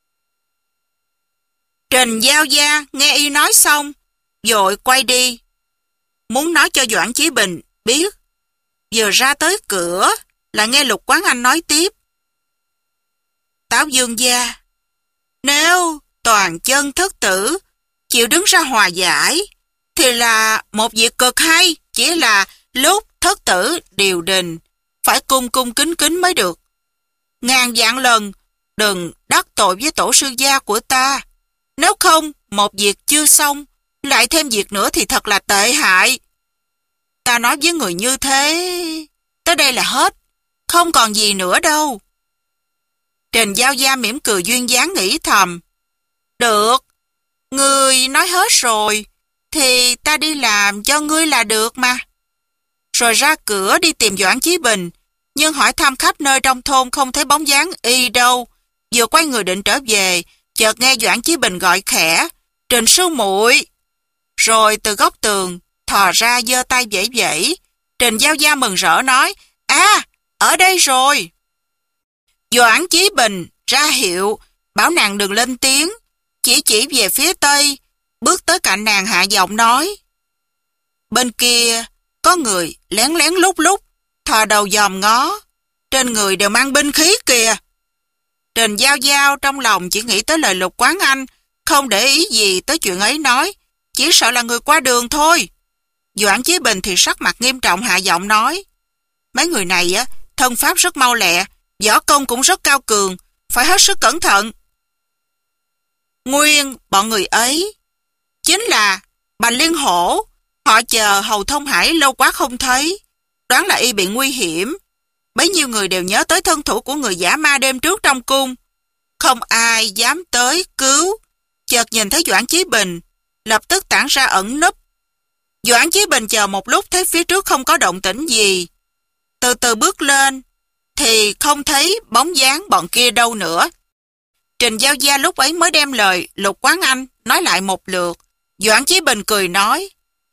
S1: Trình Giao Gia nghe y nói xong, vội quay đi, muốn nói cho Doãn Chí Bình biết. Vừa ra tới cửa, là nghe Lục Quán Anh nói tiếp. Táo Dương gia, nếu Toàn Chân thất tử chịu đứng ra hòa giải, thì là một việc cực hay, chỉ là lúc thất tử điều đình, phải cung cung kính kính mới được. Ngàn vạn lần, đừng đắc tội với Tổ sư gia của ta. Nếu không, một việc chưa xong, lại thêm việc nữa thì thật là tệ hại. Ta nói với người như thế, tới đây là hết, không còn gì nữa đâu. Trình Giao Gia mỉm cười duyên dáng nghĩ thầm, được, ngươi nói hết rồi, thì ta đi làm cho ngươi là được mà. Rồi ra cửa đi tìm Doãn Chí Bình, nhưng hỏi thăm khắp nơi trong thôn không thấy bóng dáng y đâu. Vừa quay người định trở về, chợt nghe Doãn Chí Bình gọi khẽ, Trình sư muội. Rồi từ góc tường thò ra giơ tay vẫy vẫy. Trình Giao Gia mừng rỡ nói, à, ở đây rồi. Doãn Chí Bình ra hiệu, bảo nàng đừng lên tiếng, chỉ chỉ về phía tây, bước tới cạnh nàng hạ giọng nói. Bên kia có người lén lén lúc lúc, thò đầu dòm ngó, trên người đều mang binh khí kìa. Trình Giao Giao trong lòng chỉ nghĩ tới lời Lục Quán Anh, không để ý gì tới chuyện ấy nói, chỉ sợ là người qua đường thôi. Doãn Chí Bình thì sắc mặt nghiêm trọng hạ giọng nói, mấy người này á, thân pháp rất mau lẹ, võ công cũng rất cao cường, phải hết sức cẩn thận. Nguyên bọn người ấy chính là Bành Liên Hổ, Họ chờ Hầu Thông Hải lâu quá không thấy, đoán là y bị nguy hiểm. Bấy nhiêu người đều nhớ tới thân thủ của người giả ma đêm trước trong cung. Không ai dám tới cứu. Chợt nhìn thấy Doãn Chí Bình, lập tức tản ra ẩn núp. Doãn Chí Bình chờ một lúc thấy phía trước không có động tĩnh gì. Từ từ bước lên, thì không thấy bóng dáng bọn kia đâu nữa. Trình Giao Gia lúc ấy mới đem lời Lục Quán Anh nói lại một lượt. Doãn Chí Bình cười nói,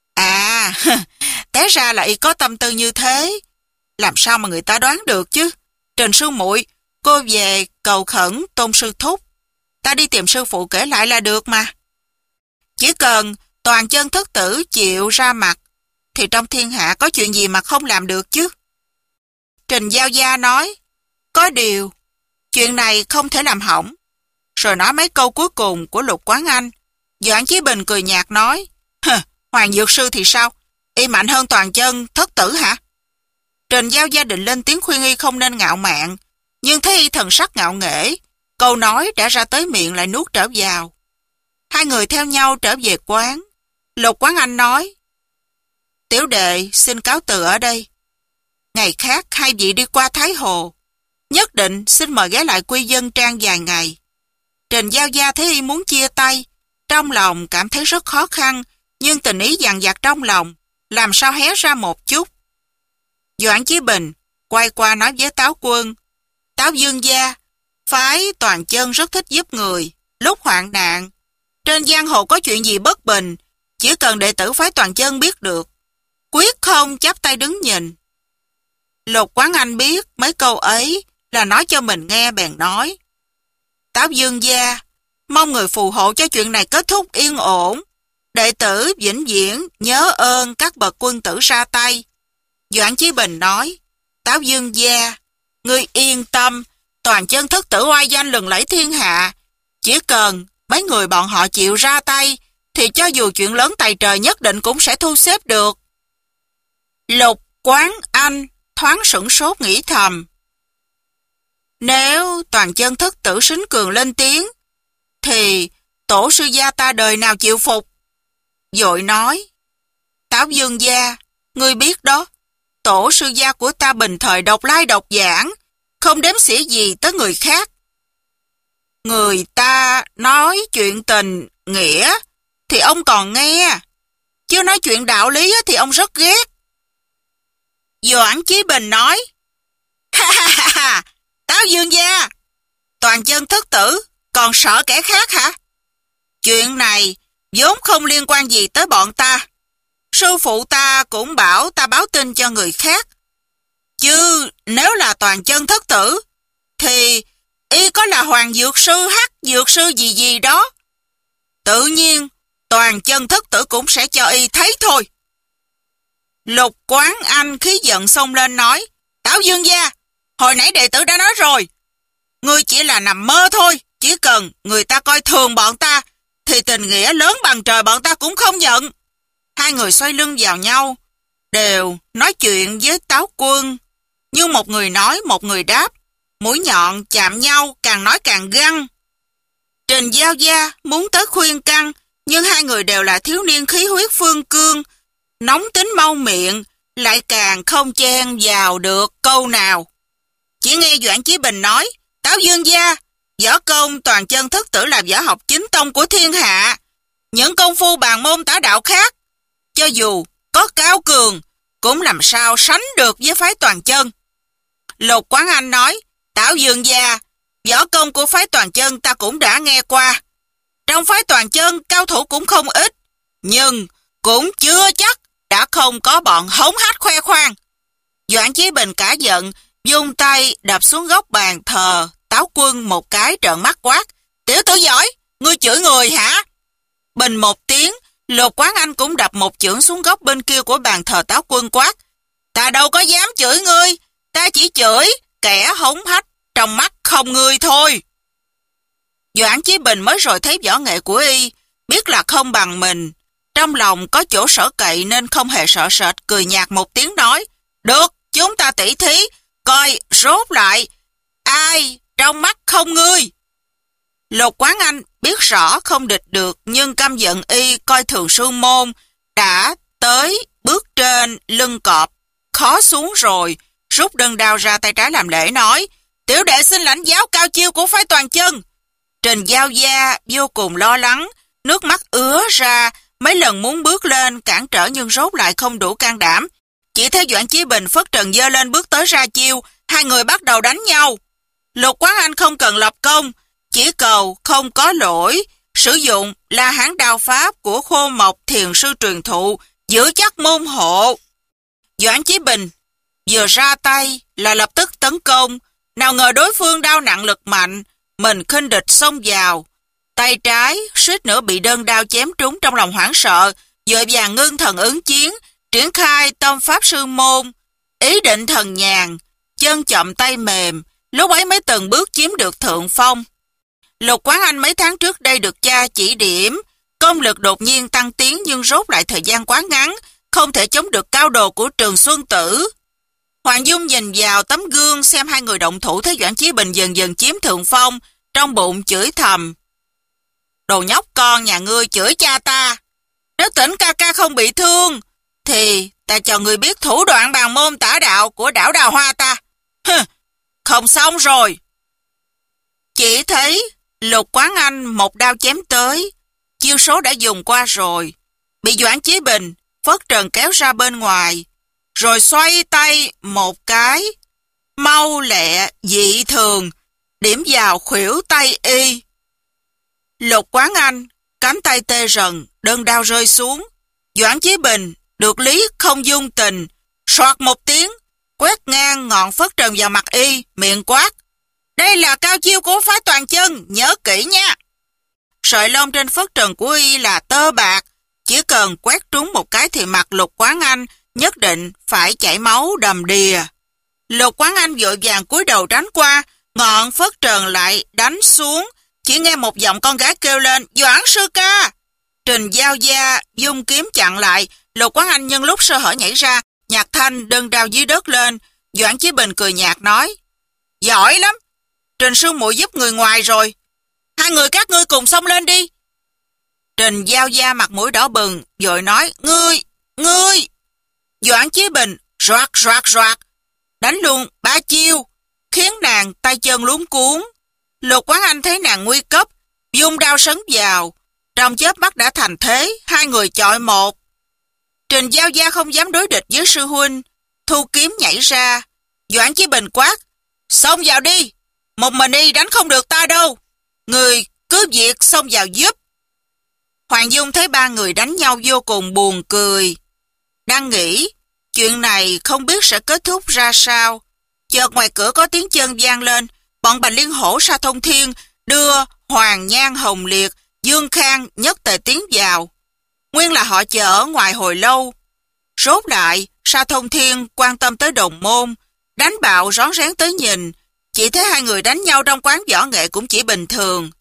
S1: à, té ra là y có tâm tư như thế. Làm sao mà người ta đoán được chứ? Trình sư muội, cô về cầu khẩn Tôn sư thúc. Ta đi tìm sư phụ kể lại là được mà. Chỉ cần Toàn Chân thất tử chịu ra mặt, thì trong thiên hạ có chuyện gì mà không làm được chứ? Trình Giao Gia nói, có điều, chuyện này không thể làm hỏng. Rồi nói mấy câu cuối cùng của Lục Quán Anh. Doãn Chí Bình cười nhạt nói, hừ, Hoàng Dược Sư thì sao? Y mạnh hơn Toàn Chân thất tử hả? Trình Giao Gia định lên tiếng khuyên y không nên ngạo mạn, nhưng thấy y thần sắc ngạo nghễ, câu nói đã ra tới miệng lại nuốt trở vào. Hai người theo nhau trở về quán. Lục Quán Anh nói, tiểu đệ xin cáo từ ở đây. Ngày khác hai vị đi qua Thái Hồ, nhất định xin mời ghé lại Quy Dân Trang vài ngày. Trình Giao Gia thấy y muốn chia tay, trong lòng cảm thấy rất khó khăn, nhưng tình ý dằn vặt trong lòng, làm sao hé ra một chút. Doãn Chí Bình quay qua nói với Táo Quân, Táo Dương gia, phái Toàn Chân rất thích giúp người, lúc hoạn nạn. Trên giang hồ có chuyện gì bất bình, chỉ cần đệ tử phái Toàn Chân biết được, quyết không chắp tay đứng nhìn. Lục Quán Anh biết mấy câu ấy là nói cho mình nghe, bèn nói, Táo Dương gia, mong người phù hộ cho chuyện này kết thúc yên ổn. Đệ tử vĩnh viễn nhớ ơn các bậc quân tử ra tay. Doãn Chí Bình nói, Táo Dương gia, ngươi yên tâm, Toàn Chân thất tử oai danh lừng lẫy thiên hạ. Chỉ cần mấy người bọn họ chịu ra tay, thì cho dù chuyện lớn tày trời nhất định cũng sẽ thu xếp được. Lục Quán Anh thoáng sửng sốt nghĩ thầm, nếu Toàn Chân thất tử xính cường lên tiếng, thì tổ sư gia ta đời nào chịu phục. Vội nói, Táo Dương gia, ngươi biết đó, tổ sư gia của ta bình thời độc lai độc giảng, không đếm xỉa gì tới người khác. Người ta nói chuyện tình, nghĩa, thì ông còn nghe, chứ nói chuyện đạo lý thì ông rất ghét. Doãn Chí Bình nói, ha ha ha ha, Táo Dương gia, Toàn Chân thất tử còn sợ kẻ khác hả? Chuyện này vốn không liên quan gì tới bọn ta. Sư phụ ta cũng bảo ta báo tin cho người khác. Chứ nếu là Toàn Chân thất tử, thì y có là Hoàng Dược Sư, Hắc Dược Sư gì gì đó, tự nhiên Toàn Chân thất tử cũng sẽ cho y thấy thôi. Lục Quán Anh khí giận xông lên nói, Táo Dương gia, hồi nãy đệ tử đã nói rồi, ngươi chỉ là nằm mơ thôi. Chỉ cần người ta coi thường bọn ta, thì tình nghĩa lớn bằng trời bọn ta cũng không giận. Hai người xoay lưng vào nhau, đều nói chuyện với Táo Quân, nhưng một người nói một người đáp, mũi nhọn chạm nhau, càng nói càng găng. Trình Giao Gia muốn tới khuyên can, nhưng hai người đều là thiếu niên khí huyết phương cương, nóng tính mau miệng, lại càng không chen vào được câu nào. Chỉ nghe Doãn Chí Bình nói, Táo Dương gia, võ công Toàn Chân thất tử là võ học chính tông của thiên hạ. Những công phu bàn môn tả đạo khác, cho dù có cao cường, cũng làm sao sánh được với phái Toàn Chân. Lục Quán Anh nói, Táo Dương gia, võ công của phái Toàn Chân ta cũng đã nghe qua. Trong phái Toàn Chân cao thủ cũng không ít, nhưng cũng chưa chắc đã không có bọn hống hách khoe khoang. Doãn Chí Bình cả giận, dùng tay đập xuống góc bàn thờ Táo Quân một cái, trợn mắt quát, tiểu tử giỏi, ngươi chửi người hả? Bình một tiếng, Lục Quán Anh cũng đập một chưởng xuống góc bên kia của bàn thờ Táo Quân, quát, ta đâu có dám chửi ngươi, ta chỉ chửi kẻ hống hách trong mắt không ngươi thôi. Doãn Chí Bình mới rồi thấy võ nghệ của y, biết là không bằng mình, trong lòng có chỗ sở cậy nên không hề sợ sệt, cười nhạt một tiếng nói, được, chúng ta tỉ thí, coi rốt lại ai trong mắt không ngươi. Lục Quán Anh biết rõ không địch được, nhưng căm giận y coi thường sư môn, đã tới, bước trên lưng cọp, khó xuống rồi, rút đơn đao ra tay trái làm lễ nói, tiểu đệ xin lãnh giáo cao chiêu của phái Toàn Chân. Trình Giao Gia vô cùng lo lắng, nước mắt ứa ra, mấy lần muốn bước lên cản trở nhưng rốt lại không đủ can đảm. Chỉ thấy Doãn Chí Bình phất trần giơ lên bước tới ra chiêu, hai người bắt đầu đánh nhau. Lục Quán Anh không cần lập công, chỉ cầu không có lỗi, sử dụng La Hán đao pháp của Khô Mộc thiền sư truyền thụ, giữ chắc môn hộ. Doãn Chí Bình vừa ra tay là lập tức tấn công, nào ngờ đối phương đao nặng lực mạnh, mình khinh địch xông vào. Tay trái suýt nữa bị đơn đao chém trúng, trong lòng hoảng sợ, vội vàng ngưng thần ứng chiến, triển khai tâm pháp sư môn, ý định thần nhàn, chân chậm tay mềm, lúc ấy mới từng bước chiếm được thượng phong. Lục Quán Anh mấy tháng trước đây được cha chỉ điểm, công lực đột nhiên tăng tiến nhưng rốt lại thời gian quá ngắn, không thể chống được cao đồ của Trường Xuân Tử. Hoàng Dung nhìn vào tấm gương xem hai người động thủ, thấy Doãn Chí Bình dần dần chiếm thượng phong, trong bụng chửi thầm. Đồ nhóc con nhà ngươi chửi cha ta, nếu tỉnh ca ca không bị thương, thì ta cho người biết thủ đoạn bàn môn tả đạo của đảo Đào Hoa ta. Hừ, không xong rồi. Chỉ thấy Lục Quán Anh một đao chém tới, chiêu số đã dùng qua rồi, bị Doãn Chí Bình phất trần kéo ra bên ngoài, rồi xoay tay một cái, mau lẹ dị thường, điểm vào khuỷu tay y. Lục Quán Anh cánh tay tê rần, đơn đao rơi xuống. Doãn Chí Bình được lý không dung tình, soạt một tiếng, quét ngang ngọn phất trần vào mặt y, miệng quát. Đây là cao chiêu của phái Toàn Chân, nhớ kỹ nha. Sợi lông trên phất trần của y là tơ bạc, chỉ cần quét trúng một cái thì mặt Lục Quán Anh nhất định phải chảy máu đầm đìa. Lục Quán Anh vội vàng cúi đầu tránh qua, ngọn phất trần lại đánh xuống, chỉ nghe một giọng con gái kêu lên, Doãn sư ca. Trình Giao Gia dung kiếm chặn lại, Lục Quán Anh nhân lúc sơ hở nhảy ra, nhặt thanh đơn đao dưới đất lên. Doãn Chí Bình cười nhạt nói, giỏi lắm, Trình sư muội giúp người ngoài rồi, hai người các ngươi cùng xông lên đi. Trình Giao Gia mặt mũi đỏ bừng, vội nói, ngươi, ngươi. Doãn Chí Bình roạt roạt roạt, đánh luôn ba chiêu, khiến nàng tay chân luống cuống. Lục Quán Anh thấy nàng nguy cấp, dung đao sấn vào, trong chớp mắt đã thành thế, hai người chọi một. Trình Giao Gia không dám đối địch với sư huynh, thu kiếm nhảy ra. Doãn Chí Bình quát, xông vào đi, một mình y đánh không được ta đâu, người cứ việc xông vào giúp. Hoàng Dung thấy ba người đánh nhau vô cùng buồn cười, đang nghĩ chuyện này không biết sẽ kết thúc ra sao, chợt ngoài cửa có tiếng chân vang lên. Bọn Bành Liên Hổ, Sa Thông Thiên đưa Hoàng Nhan, Hồng Liệt, Dương Khang nhất tề tiến vào. Nguyên là họ chờ ở ngoài hồi lâu. Rốt lại, Sa Thông Thiên quan tâm tới đồng môn, đánh bạo rón rén tới nhìn, chỉ thấy hai người đánh nhau trong quán võ nghệ cũng chỉ bình thường.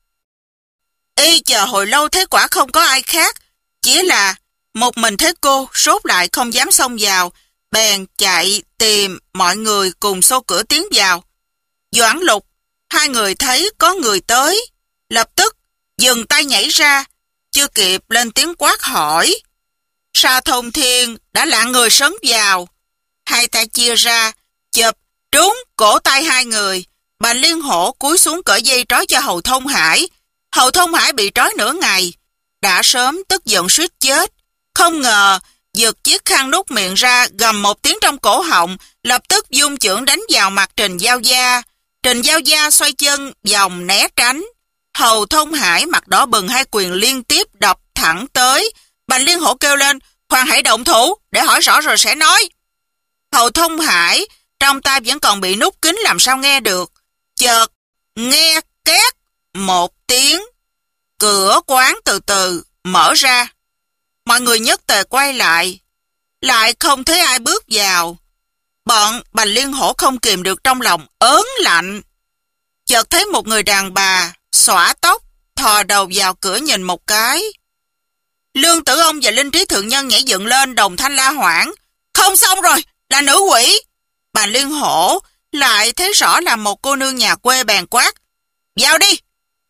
S1: Y chờ hồi lâu thấy quả không có ai khác, chỉ là một mình thấy cô, rốt lại không dám xông vào, bèn chạy tìm mọi người cùng xô cửa tiến vào. Doãn Lục, hai người thấy có người tới, lập tức dừng tay nhảy ra, chưa kịp lên tiếng quát hỏi. Sa Thông Thiên đã lạng người sấn vào, hai tay chia ra, chụp trúng cổ tay hai người. Bành Liên Hổ cúi xuống cởi dây trói cho Hầu Thông Hải. Hầu Thông Hải bị trói nửa ngày, đã sớm tức giận suýt chết, không ngờ giật chiếc khăn nút miệng ra, gầm một tiếng trong cổ họng, lập tức dung chưởng đánh vào mặt Trình Giao Gia. Trình Giao Gia xoay chân vòng né tránh. Hầu Thông Hải mặt đỏ bừng, hai quyền liên tiếp đập thẳng tới. Bành Liên Hổ kêu lên, khoan hãy động thủ, để hỏi rõ rồi sẽ nói. Hầu Thông Hải trong tay vẫn còn bị nút kính làm sao nghe được. Chợt nghe két một tiếng, cửa quán từ từ mở ra. Mọi người nhất tề quay lại, lại không thấy ai bước vào. Bọn Bành Liên Hổ không kìm được trong lòng ớn lạnh. Chợt thấy một người đàn bà xõa tóc thò đầu vào cửa nhìn một cái. Lương Tử Ông và Linh Trí Thượng Nhân nhảy dựng lên, đồng thanh la hoảng, không xong rồi, là nữ quỷ. Bành Liên Hổ lại thấy rõ là một cô nương nhà quê, bèn quát, vào đi.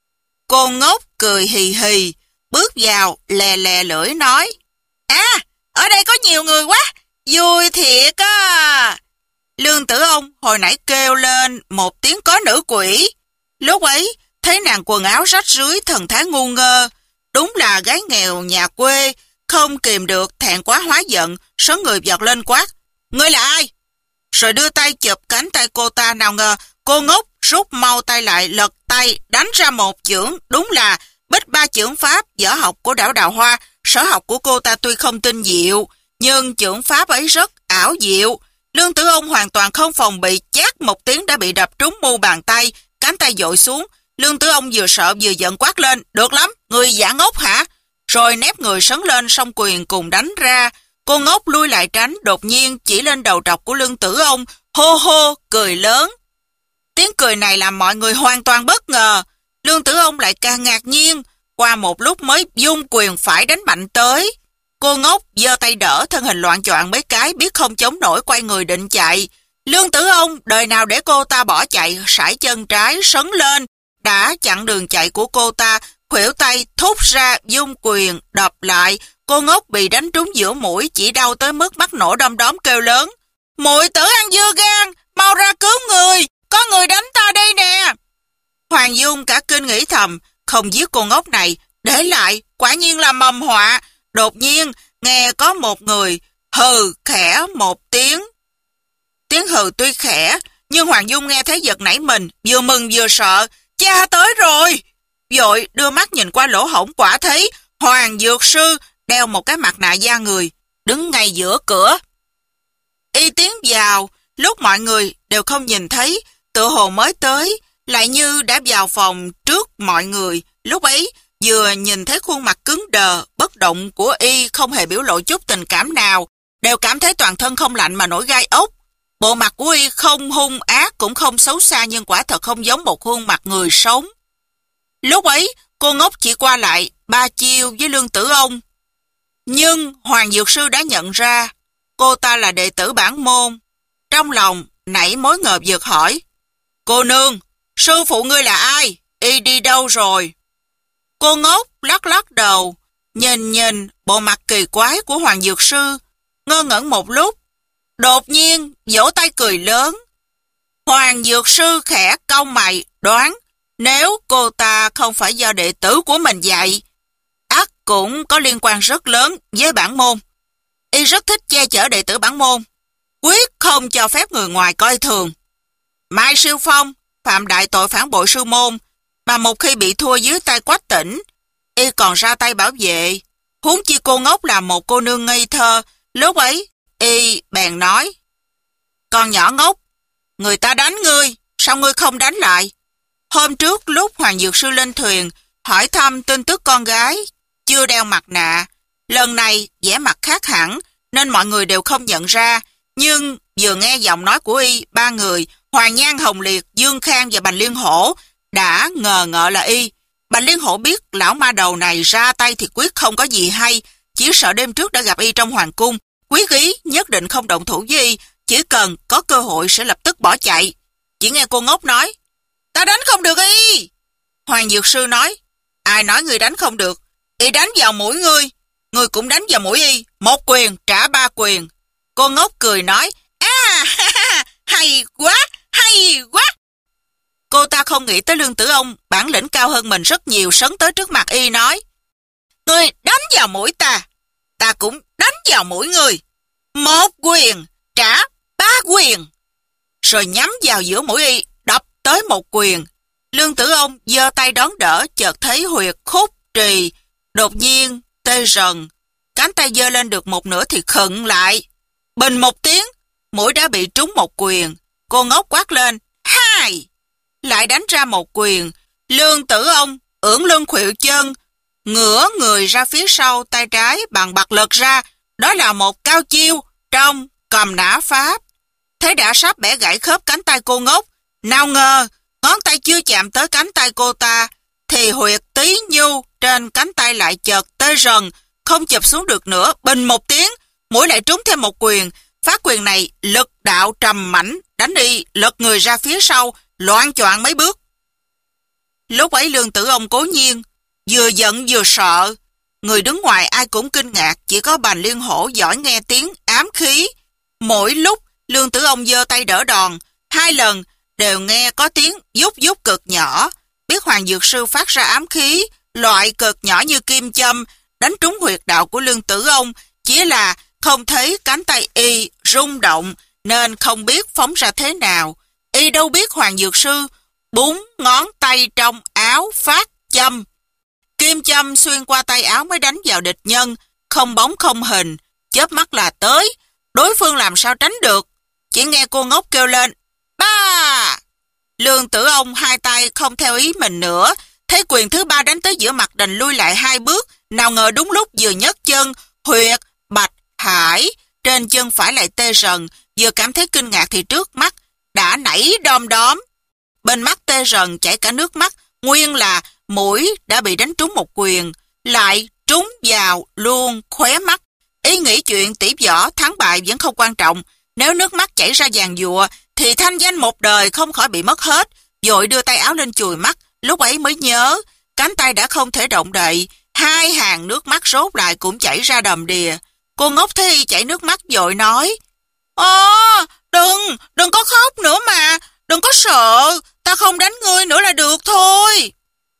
S1: Cô ngốc cười hì hì, bước vào lè lè lưỡi nói, à, ở đây có nhiều người quá, vui thiệt á. Lương Tử Ông hồi nãy kêu lên một tiếng có nữ quỷ. Lúc ấy, thấy nàng quần áo rách rưới thần thái ngu ngơ. Đúng là gái nghèo nhà quê, không kìm được thẹn quá hóa giận, sấn người vọt lên quát. Ngươi là ai? Rồi đưa tay chụp cánh tay cô ta, nào ngờ cô ngốc rút mau tay lại, lật tay, đánh ra một chưởng. Đúng là bích ba chưởng pháp võ học của Đảo Đào Hoa. Sở học của cô ta tuy không tinh diệu, nhưng chưởng pháp ấy rất ảo diệu. Lương Tử Ông hoàn toàn không phòng bị, chát một tiếng đã bị đập trúng mu bàn tay, cánh tay dội xuống. Lương Tử Ông vừa sợ vừa giận quát lên. Được lắm, người giả ngốc hả? Rồi nép người sấn lên song quyền cùng đánh ra. Cô ngốc lui lại tránh, đột nhiên chỉ lên đầu trọc của Lương Tử Ông, hô hô, cười lớn. Tiếng cười này làm mọi người hoàn toàn bất ngờ. Lương Tử Ông lại càng ngạc nhiên, qua một lúc mới dung quyền phải đánh mạnh tới. Cô ngốc giơ tay đỡ, thân hình loạn choạng mấy cái, biết không chống nổi, quay người định chạy. Lương Tử Ông đời nào để cô ta bỏ chạy, sải chân trái sấn lên, đã chặn đường chạy của cô ta, khuỷu tay thúc ra dung quyền đập lại. Cô ngốc bị đánh trúng giữa mũi, chỉ đau tới mức mắt nổ đom đóm kêu lớn. Muội tử ăn dưa gan, mau ra cứu người, có người đánh ta đây nè. Hoàng Dung cả kinh nghĩ thầm, không giết cô ngốc này, để lại quả nhiên là mầm họa. Đột nhiên nghe có một người hừ khẽ một tiếng. Tiếng hừ tuy khẽ, nhưng Hoàng Dung nghe thấy giật nảy mình, vừa mừng vừa sợ. Cha tới rồi! Vội đưa mắt nhìn qua lỗ hổng, quả thấy Hoàng Dược Sư đeo một cái mặt nạ da người, đứng ngay giữa cửa. Y tiến vào, lúc mọi người đều không nhìn thấy, tựa hồ mới tới, lại như đã vào phòng trước mọi người. Lúc ấy, vừa nhìn thấy khuôn mặt cứng đờ, bất động của Y không hề biểu lộ chút tình cảm nào, đều cảm thấy toàn thân không lạnh mà nổi gai ốc. Bộ mặt của Y không hung ác cũng không xấu xa, nhưng quả thật không giống một khuôn mặt người sống. Lúc ấy, cô ngốc chỉ qua lại ba chiêu với Lương Tử Ông. Nhưng Hoàng Dược Sư đã nhận ra cô ta là đệ tử bản môn. Trong lòng nảy mối ngờ vực hỏi. Cô nương, sư phụ ngươi là ai? Y đi đâu rồi? Cô ngốc lắc lắc đầu, nhìn nhìn bộ mặt kỳ quái của Hoàng Dược Sư, ngơ ngẩn một lúc, đột nhiên vỗ tay cười lớn. Hoàng Dược Sư khẽ cau mày, đoán nếu cô ta không phải do đệ tử của mình dạy, ắt cũng có liên quan rất lớn với bản môn. Y rất thích che chở đệ tử bản môn, quyết không cho phép người ngoài coi thường. Mai Siêu Phong phạm đại tội phản bội sư môn, mà một khi bị thua dưới tay Quách Tỉnh, Y còn ra tay bảo vệ. Huống chi cô ngốc là một cô nương ngây thơ. Lúc ấy Y bèn nói. Con nhỏ ngốc, người ta đánh ngươi, sao ngươi không đánh lại? Hôm trước lúc Hoàng Dược Sư lên thuyền hỏi thăm tin tức con gái chưa đeo mặt nạ, lần này vẻ mặt khác hẳn nên mọi người đều không nhận ra. Nhưng vừa nghe giọng nói của Y, ba người Hoàng Nhan, Hồng Liệt, Dương Khang và Bành Liên Hổ đã ngờ ngợ là Y. Bành Liên Hổ biết lão ma đầu này ra tay thì quyết không có gì hay, chỉ sợ đêm trước đã gặp Y trong hoàng cung, quyết ý nhất định không động thủ với Y, chỉ cần có cơ hội sẽ lập tức bỏ chạy. Chỉ nghe cô ngốc nói, ta đánh không được Y. Hoàng Dược Sư nói, ai nói người đánh không được? Y đánh vào mũi ngươi, ngươi cũng đánh vào mũi Y, một quyền trả ba quyền. Cô ngốc cười nói, à, ha, ha, hay quá, hay quá. Cô ta không nghĩ tới Lương Tử Ông bản lĩnh cao hơn mình rất nhiều, sấn tới trước mặt Y nói, ngươi đánh vào mũi ta, ta cũng đánh vào mũi ngươi, một quyền trả ba quyền. Rồi nhắm vào giữa mũi Y, đập tới một quyền. Lương Tử Ông giơ tay đón đỡ, chợt thấy huyệt khúc trì đột nhiên tê rần, cánh tay giơ lên được một nửa thì khựng lại. Bình một tiếng, mũi đã bị trúng một quyền. Cô ngốc quát lên, hai, lại đánh ra một quyền. Lương Tử Ông ưỡn lưng khuỵu chân, ngửa người ra phía sau, tay trái bằng bật lực ra. Đó là một cao chiêu trong cầm nã pháp. Thế đã sắp bẻ gãy khớp cánh tay cô ngốc, nào ngờ ngón tay chưa chạm tới cánh tay cô ta thì huyệt tí nhu trên cánh tay lại chợt tê rần, không chụp xuống được nữa. Bình một tiếng, mũi lại trúng thêm một quyền. Phát quyền này lực đạo trầm mãnh, đánh đi lật người ra phía sau, loạng choạng mấy bước. Lúc ấy Lương Tử Ông cố nhiên vừa giận vừa sợ, Người đứng ngoài ai cũng kinh ngạc, chỉ có Bành Liên Hổ giỏi nghe tiếng ám khí. Mỗi lúc Lương Tử Ông giơ tay đỡ đòn, hai lần đều nghe có tiếng dút dút cực nhỏ. Biết Hoàng Dược Sư phát ra ám khí, loại cực nhỏ như kim châm, đánh trúng huyệt đạo của Lương Tử Ông, chỉ là không thấy cánh tay y rung động, nên không biết phóng ra thế nào. Y đâu biết Hoàng Dược Sư búng ngón tay trong áo phát châm. Kim châm xuyên qua tay áo mới đánh vào địch nhân, không bóng không hình, chớp mắt là tới. Đối phương làm sao tránh được? Chỉ nghe cô ngốc kêu lên, ba! Lương Tử Ông hai tay không theo ý mình nữa, thấy quyền thứ ba đánh tới giữa mặt đành lui lại hai bước, nào ngờ đúng lúc vừa nhấc chân, huyệt Bạch Hải trên chân phải lại tê rần, vừa cảm thấy kinh ngạc thì trước mắt đã nảy đom đóm. Bên mắt tê rần chảy cả nước mắt, nguyên là mũi đã bị đánh trúng một quyền, lại trúng vào luôn khóe mắt. Ý nghĩ chuyện tỷ võ thắng bại vẫn không quan trọng, nếu nước mắt chảy ra vàng dụa thì thanh danh một đời không khỏi bị mất hết. Vội đưa tay áo lên chùi mắt, lúc ấy mới nhớ cánh tay đã không thể động đậy, hai hàng nước mắt rốt lại cũng chảy ra đầm đìa. Cô ngốc thấy y chảy nước mắt vội nói, Ồ, đừng, đừng có khóc nữa mà, đừng có sợ, ta không đánh ngươi nữa là được thôi.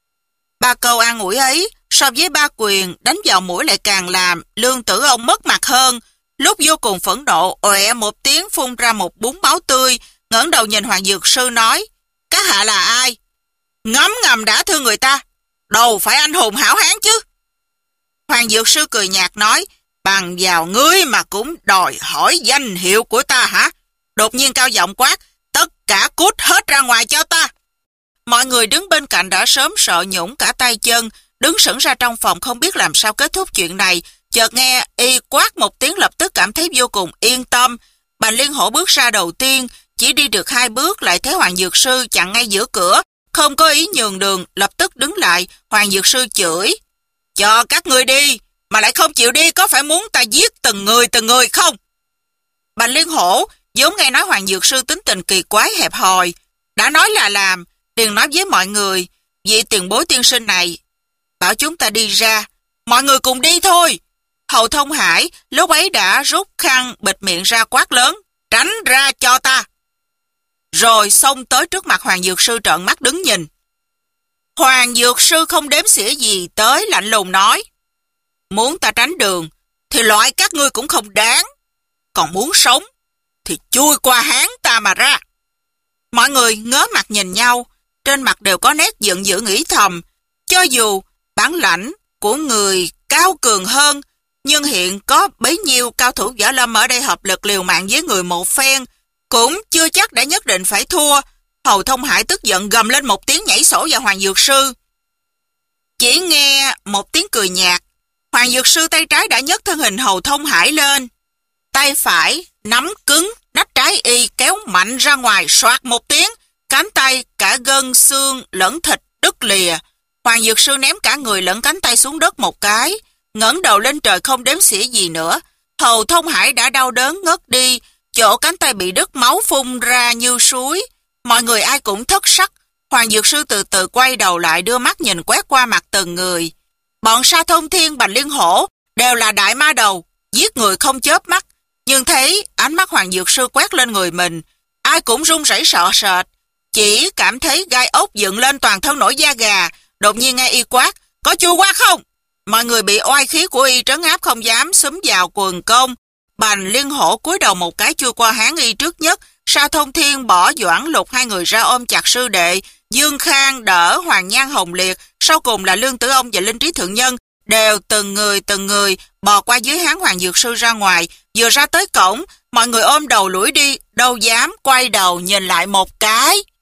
S1: Ba câu an ủi ấy, so với ba quyền đánh vào mũi lại càng làm Lương Tử Ông mất mặt hơn. Lúc vô cùng phẫn nộ, oẹ một tiếng phun ra một búng máu tươi, ngẩng đầu nhìn Hoàng Dược Sư nói, các hạ là ai? Ngấm ngầm đã thương người ta, đâu phải anh hùng hảo hán chứ. Hoàng Dược Sư cười nhạt nói, bằng vào ngươi mà cũng đòi hỏi danh hiệu của ta hả? Đột nhiên cao giọng quát, tất cả cút hết ra ngoài cho ta. Mọi người đứng bên cạnh đã sớm sợ nhũng cả tay chân, đứng sững ra trong phòng không biết làm sao kết thúc chuyện này. Chợt nghe y quát một tiếng lập tức cảm thấy vô cùng yên tâm. Bành Liên Hổ bước ra đầu tiên, chỉ đi được hai bước lại thấy Hoàng Dược Sư chặn ngay giữa cửa, không có ý nhường đường, lập tức đứng lại. Hoàng Dược Sư chửi, cho các ngươi đi, mà lại không chịu đi, có phải muốn ta giết từng người từng người không? Bành Liên Hổ vốn nghe nói Hoàng Dược Sư tính tình kỳ quái hẹp hòi, đã nói là làm, liền nói với mọi người, vị tiền bối tiên sinh này bảo chúng ta đi ra, mọi người cùng đi thôi. Hầu Thông Hải lúc ấy đã rút khăn bịt miệng ra quát lớn, tránh ra cho ta. Rồi xông tới trước mặt Hoàng Dược Sư trợn mắt đứng nhìn. Hoàng Dược Sư không đếm xỉa gì tới lạnh lùng nói, muốn ta tránh đường thì loại các ngươi cũng không đáng, còn muốn sống thì chui qua háng ta mà ra. Mọi người ngớ mặt nhìn nhau, trên mặt đều có nét giận dữ nghĩ thầm, cho dù bản lãnh của người cao cường hơn, nhưng hiện có bấy nhiêu cao thủ võ lâm ở đây hợp lực liều mạng với người một phen, cũng chưa chắc đã nhất định phải thua. Hầu Thông Hải tức giận gầm lên một tiếng nhảy sổ vào Hoàng Dược Sư. Chỉ nghe một tiếng cười nhạt, Hoàng Dược Sư tay trái đã nhấc thân hình Hầu Thông Hải lên, tay phải nắm cứng nách trái y kéo mạnh ra ngoài, soạt một tiếng, cánh tay cả gân xương lẫn thịt đứt lìa. Hoàng Dược Sư ném cả người lẫn cánh tay xuống đất một cái, ngẩng đầu lên trời không đếm xỉa gì nữa. Hầu Thông Hải đã đau đớn ngất đi, chỗ cánh tay bị đứt máu phun ra như suối. Mọi người ai cũng thất sắc. Hoàng Dược Sư từ từ quay đầu lại, đưa mắt nhìn quét qua mặt từng người. Bọn Sa Thông Thiên, Bành Liên Hổ đều là đại ma đầu, giết người không chớp mắt, nhưng thấy ánh mắt Hoàng Dược Sư quét lên người mình, ai cũng run rẩy sợ sệt, chỉ cảm thấy gai ốc dựng lên toàn thân nổi da gà. Đột nhiên nghe y quát, có chui qua không? Mọi người bị oai khí của y trấn áp không dám xúm vào quần công. Bành Liên Hổ cúi đầu một cái chui qua háng y trước nhất. Sa Thông Thiên, Bỏ Doãn Lục hai người ra ôm chặt sư đệ. Dương Khang đỡ Hoàng Nhan Hồng Liệt, sau cùng là Lương Tử Ông và Linh Trí Thượng Nhân, đều từng người từng người bò qua dưới háng Hoàng Dược Sư ra ngoài. Vừa ra tới cổng, mọi người ôm đầu lủi đi, đâu dám quay đầu nhìn lại một cái.